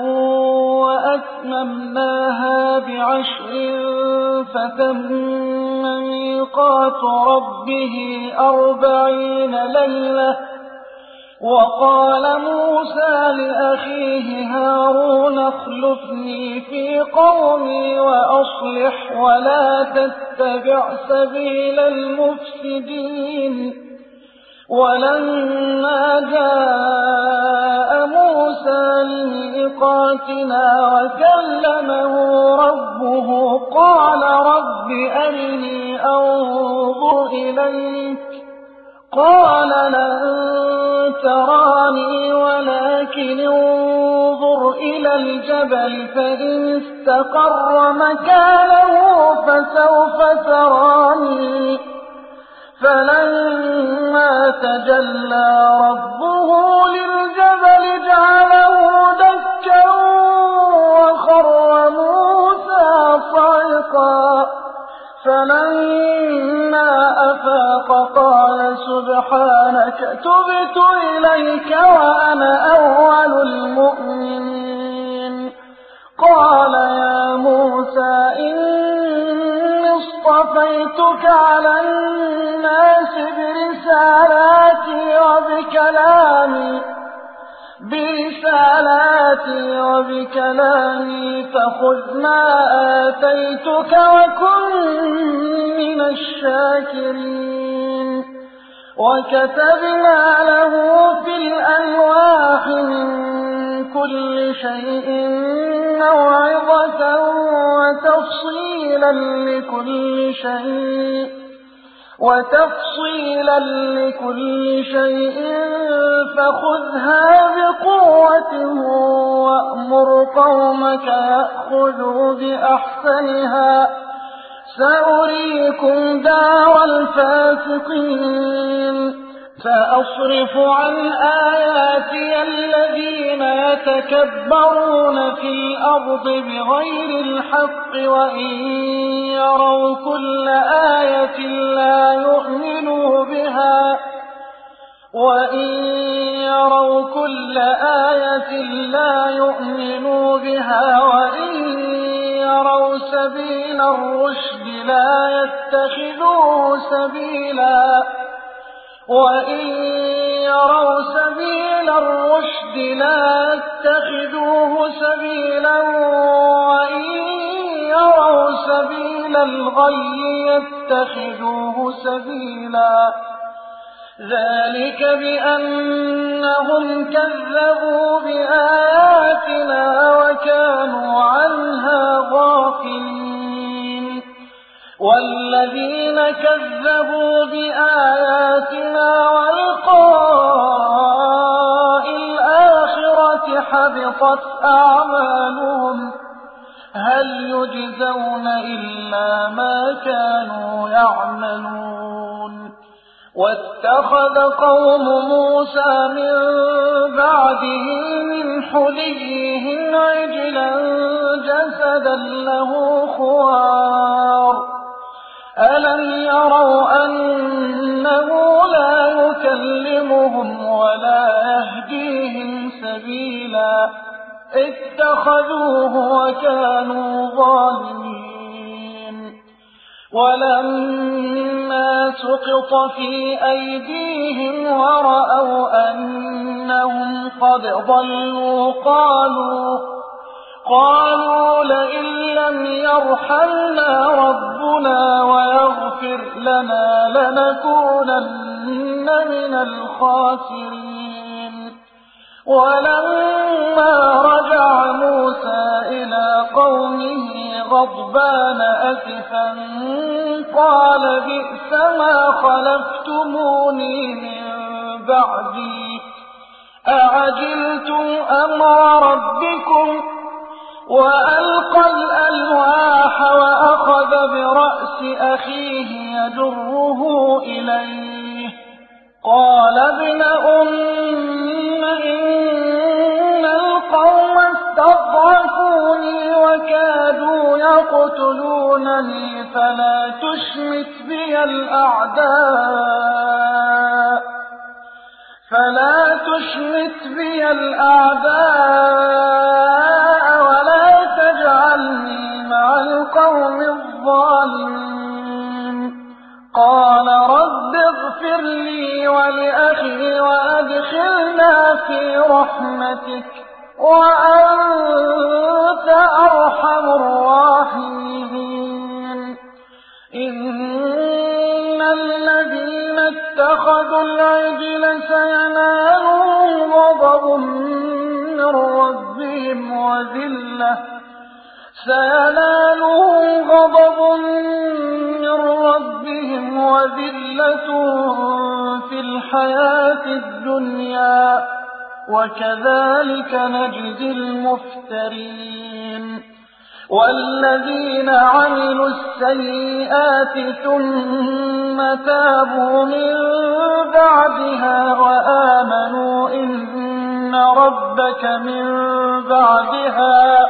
وأتممناها بعشر فتم ميقات ربه أربعين ليلة. وقال موسى لأخيه هارون اخلفني في قومي وأصلح ولا تتبع سبيل المفسدين. ولما جاء موسى لميقاتنا وكلمه ربه قال رب أرني أنظر إليك قال لن تراني ولكن انظر إلى الجبل فإن استقر مكانه فسوف تراني. فلما تجلى ربه للجبل جعله دكا وخر موسى صعقا. فلما أفاق قال سبحانك تبت إليك وأنا أول المؤمنين. قال يا موسى إني اصطفيتك على الناس برسالاتي وبكلامي برسالاتي وبكلامي فخذ ما آتيتك وكن من الشاكرين. وكتبنا له في الألواح من كل شيء موعظة وتفصيلا لكل شيء وتفصيلا لكل شيء فخذها بقوة وأمر قومك يأخذوا بأحسنها سأريكم دار الفاسقين. سأصرف عن آياتي الذين يتكبرون في الأرض بغير الحق وإن يروا كل آية لا يؤمنوا بها وإن يروا كل آية لا يؤمنوا بها وإن يروا سبيل الرشد لا يتخذوه سبيلا وإن يروا سبيل الرشد لا يتخذوه سبيلا وإن يروا سبيل الغي يتخذوه سبيلا. ذلك بأنهم كذبوا بآياتنا وكانوا عنها غافلين. والذين كذبوا بآياتنا ولقاء الآخرة حبطت أعمالهم هل يجزون إلا ما كانوا يعملون. واتخذ قوم موسى من بعده من حليهم عجلا جسدا له خوار ألم يروا أنه لا يكلمهم ولا يهديهم سبيلا اتخذوه وكانوا ظالمين. ولما سقط في أيديهم ورأوا أنهم قد ضلوا قالوا قالوا لئن لم يرحمنا ربنا ويغفر لنا لنكونن من الخاسرين. ولما رجع موسى إلى قومه غضبان أسفا قال بئس ما خلفتموني من بعدي أعجلتم أمر ربكم. وألقى الألواح وأخذ برأس أخيه يجره إليه قال ابن أم إن القوم استضعفوني وكادوا يقتلونني فلا تشمت بي الأعداء فلا تشمت بي الأعداء ولا تجعلني مع القوم الظالمين. قال رب اغفر لي ولأخي وأدخلنا في رحمتك وأنت أرحم الراحمين. إن الذين اتخذوا العجل سينالهم غضب من ربهم وذلة سينالهم غضب من ربهم وذلة في الحياة الدنيا وكذلك نجزي المفترين. والذين عملوا السيئات ثم تابوا من بعدها وآمنوا إن ربك من بعدها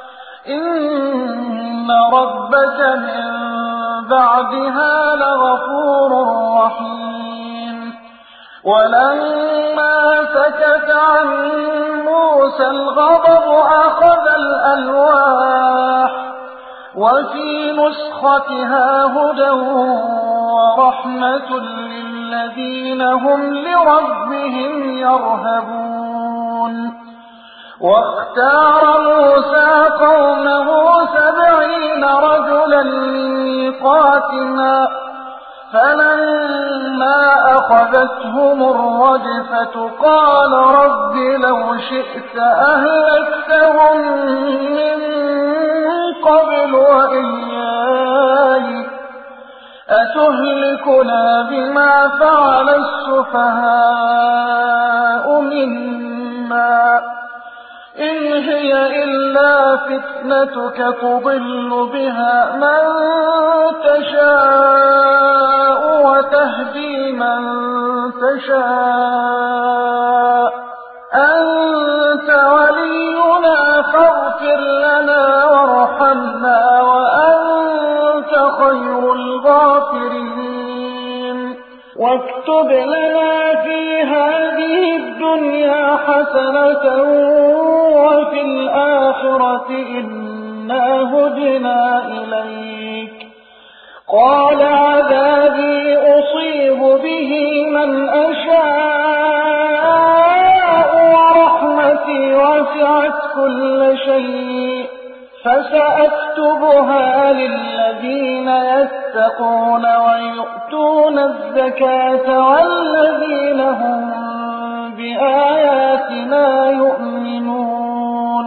إن ربك من بعدها لغفور رحيم. ولما سكت عن موسى الغضب أخذ الألواح وفي نسختها هدى ورحمة للذين هم لربهم يرهبون. واختار موسى قومه سبعين رجلا لميقاتنا فلما أخذتهم الرجفة قال رب لو شئت أهلكتهم من قبل وإياي أتهلكنا بما فعل السفهاء منا إن هي إلا فتنتك تضل بها من تشاء وتهدي من تشاء أنت ولينا فاغفر لنا وارحمنا وأنت خير الغافرين. واكتب لنا في هذه الدنيا حسنة وفي الآخرة إنا هدنا إليك. قال عذابي أصيب به من أشاء ورحمتي وسعت كل شيء فسأكتبها للذين يتقون ويؤتون الزكاة والذين هم بآياتنا يؤمنون.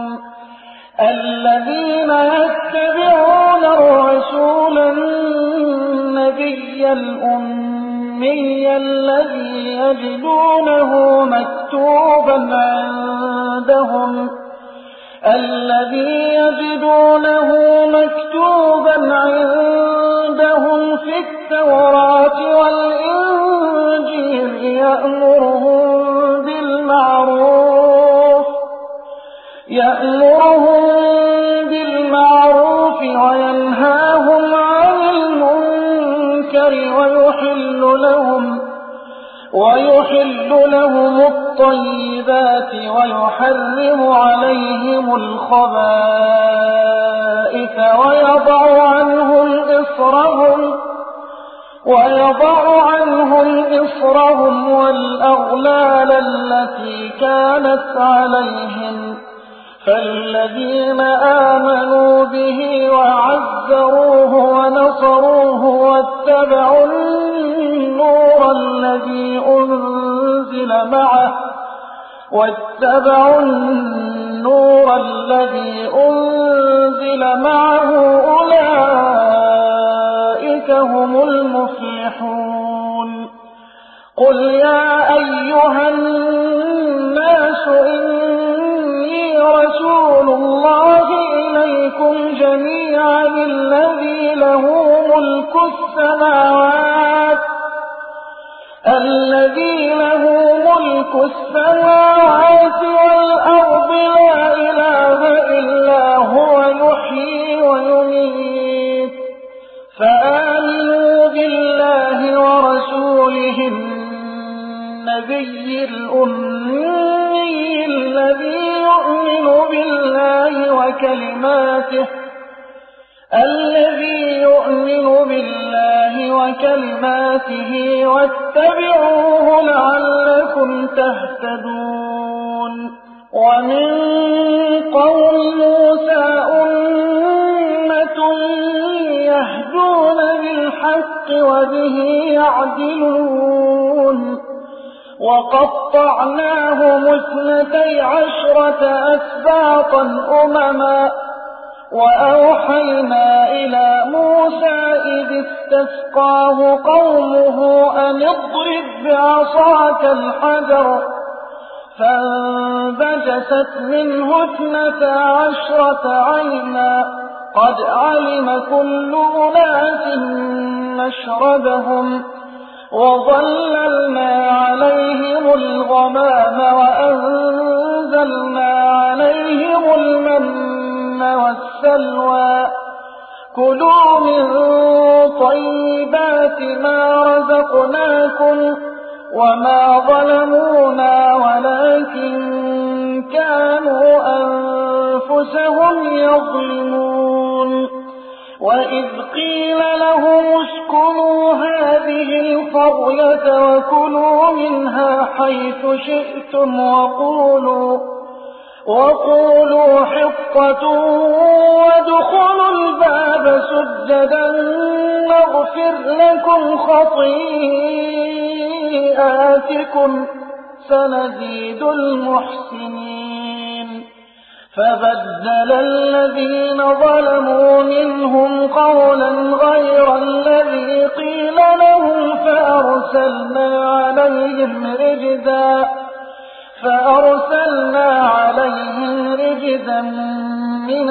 الذين يتبعون الرسول النبي الأمي الذي يجدونه مكتوبا عندهم الذي يجدونه مكتوبا عندهم في التوراة والإنجيل يأمرهم بالمعروف يأمرهم بالمعروف وينهاهم عن المنكر ويحل لهم ويحل لهم الطيبات ويحرم عليهم الخبائث ويضع عنهم إصرهم ويضع عنهم إصرهم والأغلال التي كانت عليهم. فالذين آمنوا به وعزروه ونصروه واتبعوا النور الذي أنزل معه واتبعوا النور الذي أنزل معه أولئك هم المفلحون. قل يا أيها الناس إني رسول الله إليكم جميعا الذي له ملك السماوات الذي له ملك السماوات والأرض لا إله إلا هو يحيي ويميت. فآمنوا بالله ورسوله النبي الأمي الذي يؤمن بالله وكلماته الذي يؤمن بالله وكلماته واتبعوه لعلكم تهتدون ومن قوم موسى أمة يهدون بالحق وبه يعدلون وقطعناهم اثنتي عشرة أسباطا أمما وأوحينا إلى موسى إذ استسقاه قومه أن اضرب بعصاك الحجر فانبجست منه اثنتا عشرة عينا قد علم كل أناس مشربهم وظللنا عليهم الغمام وأنزلنا عليهم المن والسلوى كلوا من طيبات ما رزقناكم وما ظلمونا ولكن كانوا أنفسهم يظلمون وإذ قيل لهم اسكنوا هذه القرية وكلوا منها حيث شئتم وقولوا وقولوا حطة وادخلوا الباب سجدا نغفر لكم خطيئاتكم سنزيد المحسنين فبدل الذين ظلموا منهم قولا غير الذي قيل لهم فأرسلنا عليهم رجزا فأرسلنا عليهم رجزا من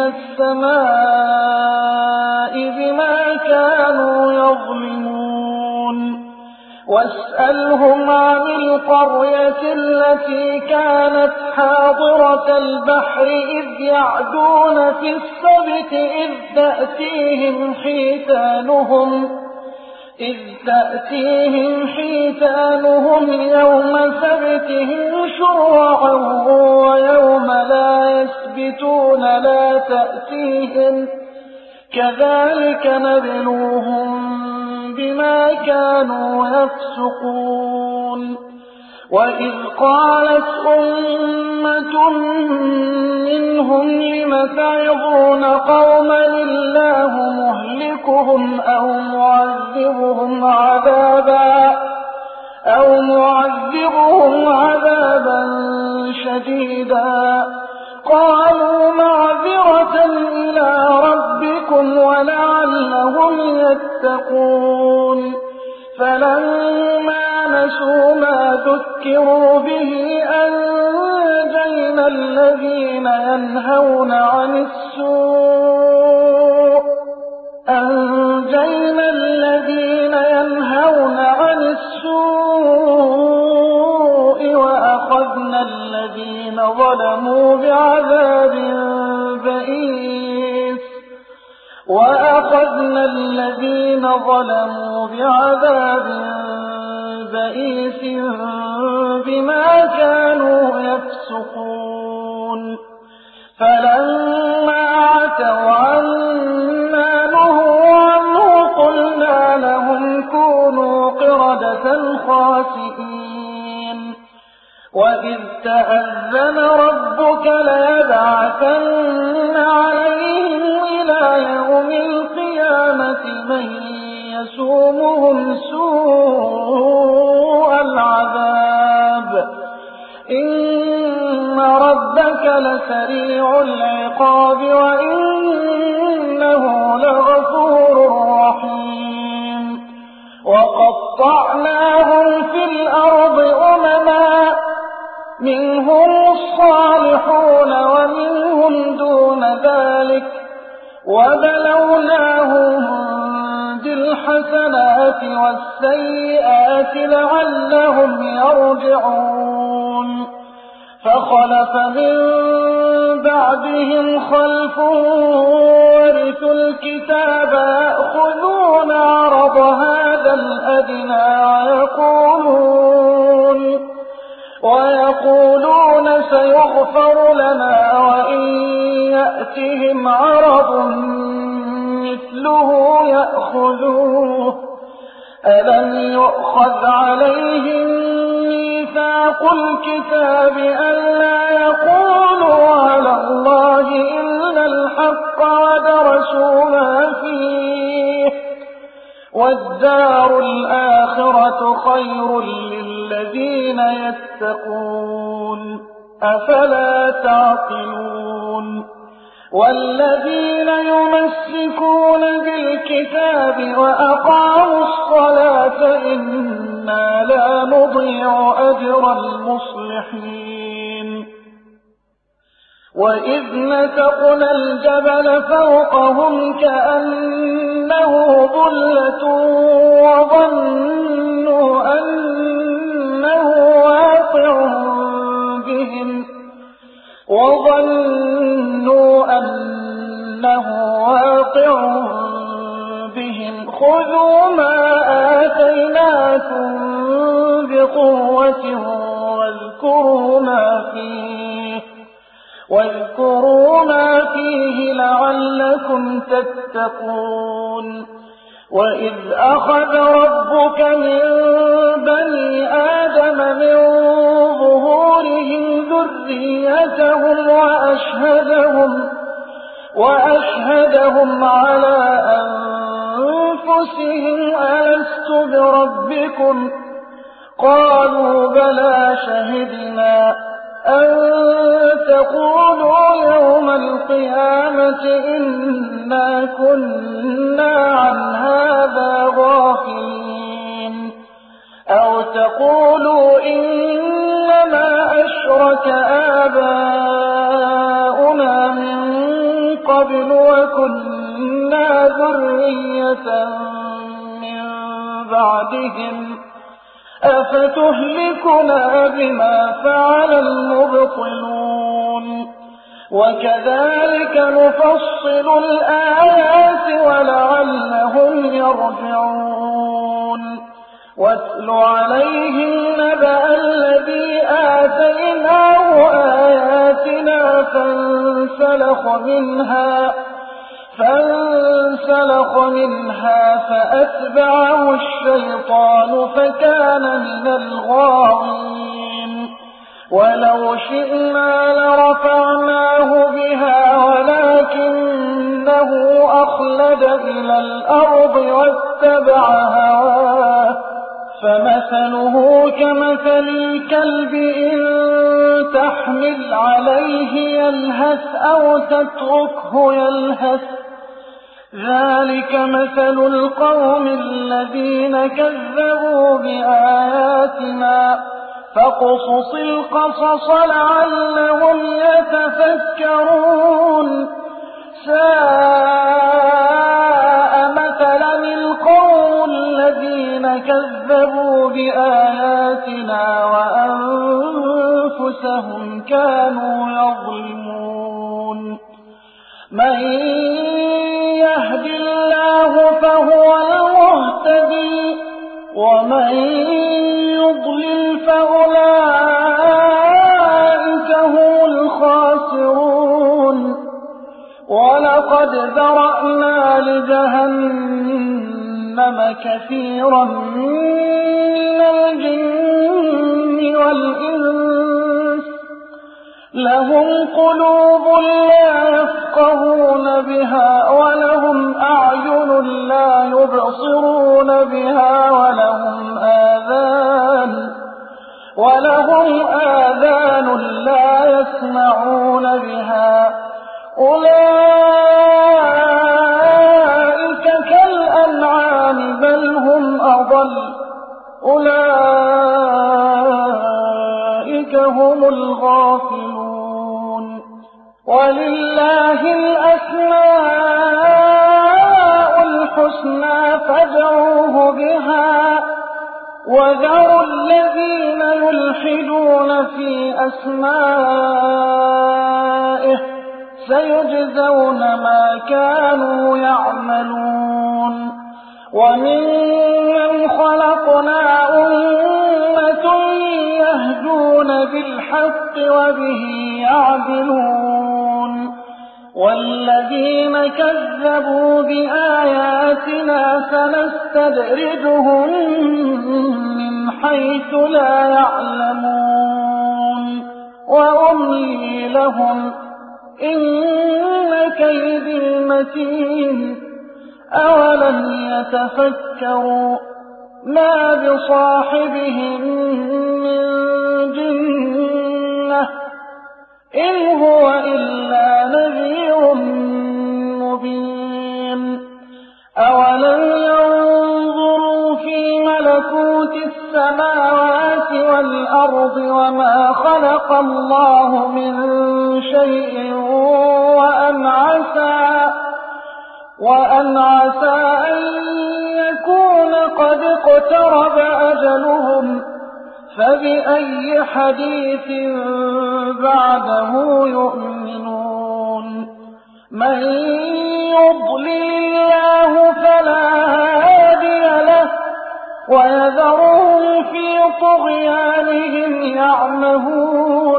السماء بما كانوا يظلمون واسألهم عن القرية التي كانت حاضرة البحر إذ يعدون في السبت إذ تأتيهم حيتانهم إذ تأتيهم حيتانهم يوم سبتهم شرعا ويوم لا يسبتون لا تأتيهم كذلك نبلوهم بما كانوا يفسقون وإذ قالت أمة منهم لم تعظون قوما الله مهلكهم أو معذبهم عذابا أو معذبهم عذابا شديدا قالوا معذرة إلى ربكم ولعلهم يتقون فلما نسوا ما ذكروا به أنجينا الذين ينهون عن السوء أنجينا الذين ينهون عن السوء وأخذنا الذين ظلموا بعذاب بئيس وأخذنا الذين ظلموا بعذاب بئيس بما كانوا يفسقون فلما عتوا عما نهوا عنه قلنا لهم كونوا قردة خاسئين وإذ تأذن ربك ليبعثن عليهم إلى يوم القيامة من يسومهم سوء العذاب إن ربك لسريع العقاب وإنه لغفور رحيم وقطعناهم في الأرض أمما منهم الصالحون ومنهم دون ذلك وبلوناهم بالحسنات والسيئات لعلهم يرجعون فخلف من بعدهم خلف ورثوا الكتاب يأخذون عرض هذا الأدنى ويقولون ويقولون سيغفر لنا وإن يأتهم عرض مثله يأخذوه ألم يؤخذ عليهم ميثاق الكتاب ألا يقولوا على الله إلا الحق ودرسوا ما فيه والدار الآخرة خير للذين يتقون أفلا تعقلون والذين يمسكون بالكتاب وأقاموا الصلاة إنا لا نضيع أجر المصلحين وإذ نتقنا الجبل فوقهم كأنه ظلة وظنوا أنه واقع بهم وظنوا أنه واقع بهم خذوا ما آتيناكم بقوة واذكروا ما فيه واذكروا ما فيه لعلكم تتقون وإذ أخذ ربك من بني آدم من ظهورهم ذريتهم وأشهدهم وأشهدهم على أنفسهم ألست بربكم قالوا بلى شهدنا أن تقولوا يوم القيامة إنا كنا عن هذا غافلين أو تقولوا إنما أشرك آباؤنا من قبل وكنا ذرية من بعدهم أفتهلكنا بما فعل المبطلون وكذلك نفصل الآيات ولعلهم يرجعون واتل عليهم نبأ الذي آتيناه آياتنا فانسلخ منها فانسلخ منها فأتبعه الشيطان فكان من الغاوين ولو شئنا لرفعناه بها ولكنه أخلد إلى الأرض واتبع هواه فمثله كمثل الكلب إن تحمل عليه يلهث أو تتركه يلهث ذلك مثل القوم الذين كذبوا بآياتنا فاقصص القصص لعلهم يتفكرون ساء مثلا القوم الذين كذبوا بآياتنا وأنفسهم كانوا يظلمون من يهد الله فهو المهتدي ومن يضلل فأولئك هم الخاسرون ولقد ذرأنا لجهنم كثيرا من الجن والإنس لهم قلوب لا يفقهون بها ولهم أعين لا يبصرون بها ولهم آذان ولهم آذان لا يسمعون بها أولئك كالأنعام بل هم أضل أولئك هم الغافلون ولله الأسماء الحسنى فادعوه بها وذروا الذين يلحدون في أسمائه سيجزون ما كانوا يعملون وممن خلقنا أمة يهدون بالحق وبه يعدلون والذين كذبوا بآياتنا سنستدرجهم من حيث لا يعلمون وأملي لهم إن كيدي متين أولم يتفكروا ما بصاحبهم من جنة إن هو إلا نذير مبين أولم ينظروا في ملكوت السماوات والأرض وما خلق الله من شيء وأن عسى وأن عسى أن يكون قد اقترب أجلهم فبأي حديث بعده يؤمنون من يضلل الله فلا هادي له ويذرهم في طغيانهم يعمهون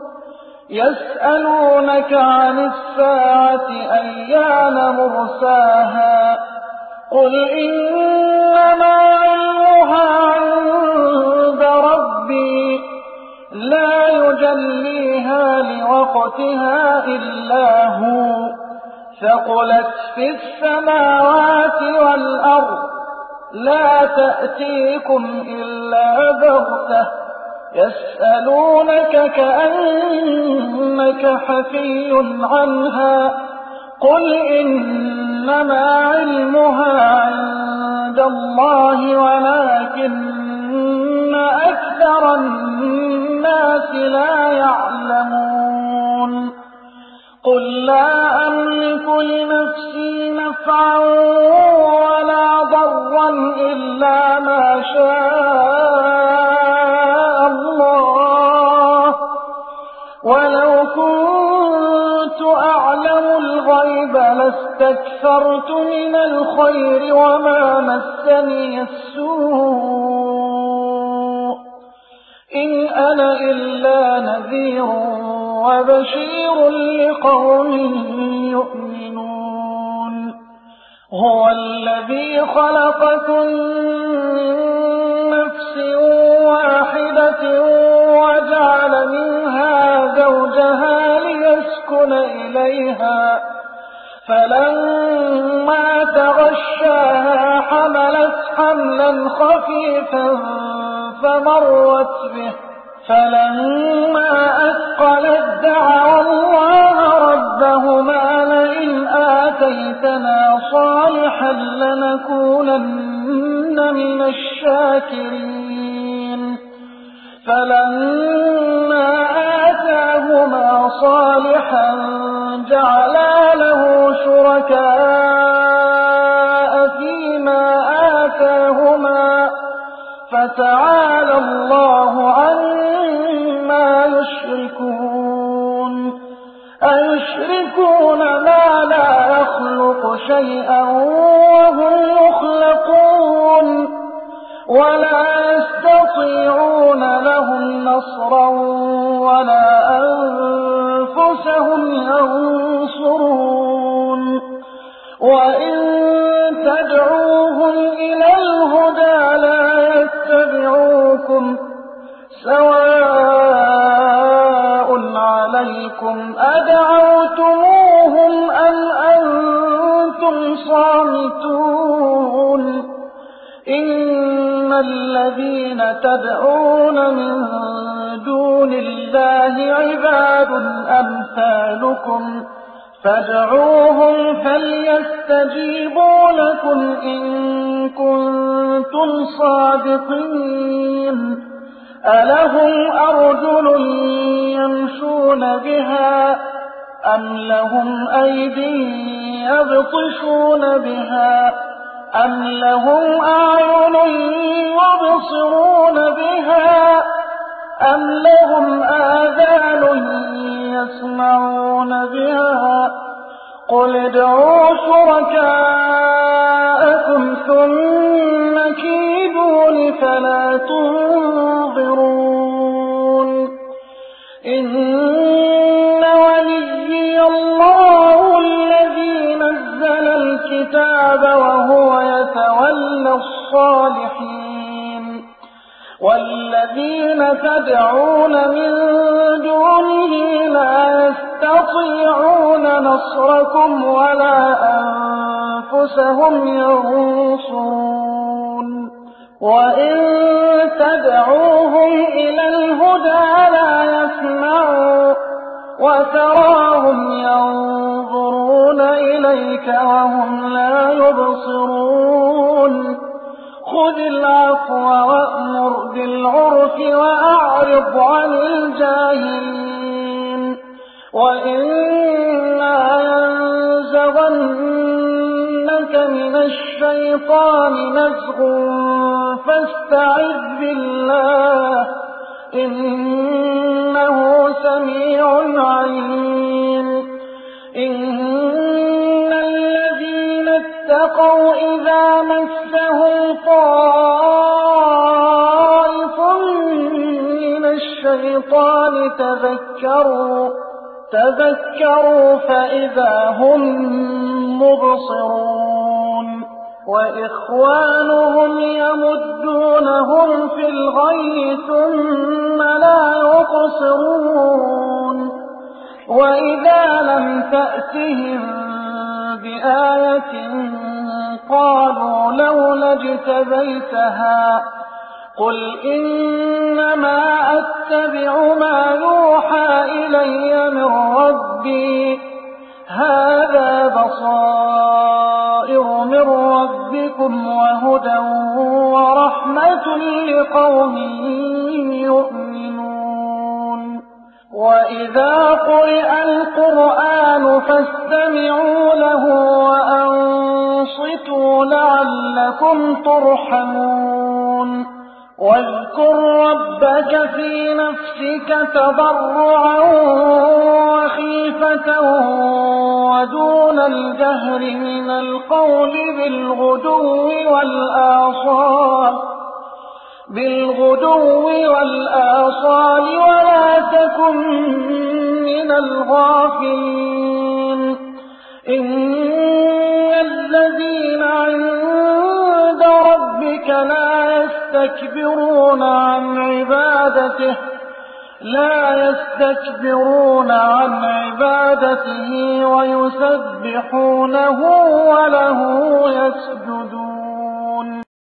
يسألونك عن الساعة أيان مرساها قل إنما علمها عند ربي لا يجليها لوقتها إلا هو ثقلت في السماوات والأرض لا تأتيكم إلا بغتة يسألونك كأنك حفي عنها قل إنما علمها عند الله ولكن أكثر الناس لا يعلمون قل لا أملك لنفسي نفعا ولا ضرا إلا ما شاء الله ولو كنت أعلم الغيب لاستكثرت من الخير وما مسني السوء إن أنا إلا نذير وبشير لقوم يؤمنون هو الذي خلقكم من نفس واحدة وجعل منها زوجها ليسكن إليها فلما تغشاها حملت حملا خفيفا فمرت به فلما أثقلت دعوا الله ربهما لئن آتيتنا صالحا لنكونن من الشاكرين فلما آتاهما صالحا جعلا له شركاء فيما آتاهما فتعالى الله عما يشركون أيشركون ما لا يخلق شيئا وهم يخلقون ولا يستطيعون لهم نصرا ولا أنفسهم ينصرون وإن تدعوهم إلى الهدى لا يتبعوكم سواء عليكم أدعوتموهم أم أنتم صامتون إن الذين تدعون من دون الله عباد أمثالكم فادعوهم فليستجيبوا لكم إن كنتم صادقين ألهم أرجل يمشون بها أم لهم أيدي يبطشون بها أم لهم أعين يبصرون بها أم لهم آذان يسمعون بها قل ادعوا شركاءكم ثم كيدون فلا تنظرون إن وليي الله الذي نزل الكتاب وهو يتولى الصالحين والذين تدعون من دونه لا يستطيعون نصركم ولا أنفسهم ينصرون وإن تدعوهم إلى الهدى لا يسمعوا وتراهم ينظرون إليك وهم لا يبصرون خذ العفو وأمر بالعرف وأعرض عن الجاهلين وإما ينزغنك من الشيطان نزغ فاستعذ بالله إنه سميع عليم إن الذين اتقوا إذا مسهم طائف من الشيطان تذكروا تذكروا فإذا هم مبصرون وإخوانهم يمدونهم في الغي ثم لا يقصرون وإذا لم تأتهم بآية قالوا لولا اجتبيتها قل إنما أتبع ما يوحى إلي من ربي هذا بصائر من ربكم وهدى ورحمة لقوم يؤمنون وإذا قرئ القرآن فاستمعوا له وأنصتوا لعلكم ترحمون واذكر ربك في نفسك تضرعا وخيفة ودون الجهر من القول بالغدو والآصال بالغدو والآصال ولا تكن من الغافلين إن الذين عند ربك لا يستكبرون عن عبادته لا يستكبرون عن عبادته ويسبحونه وله يسجدون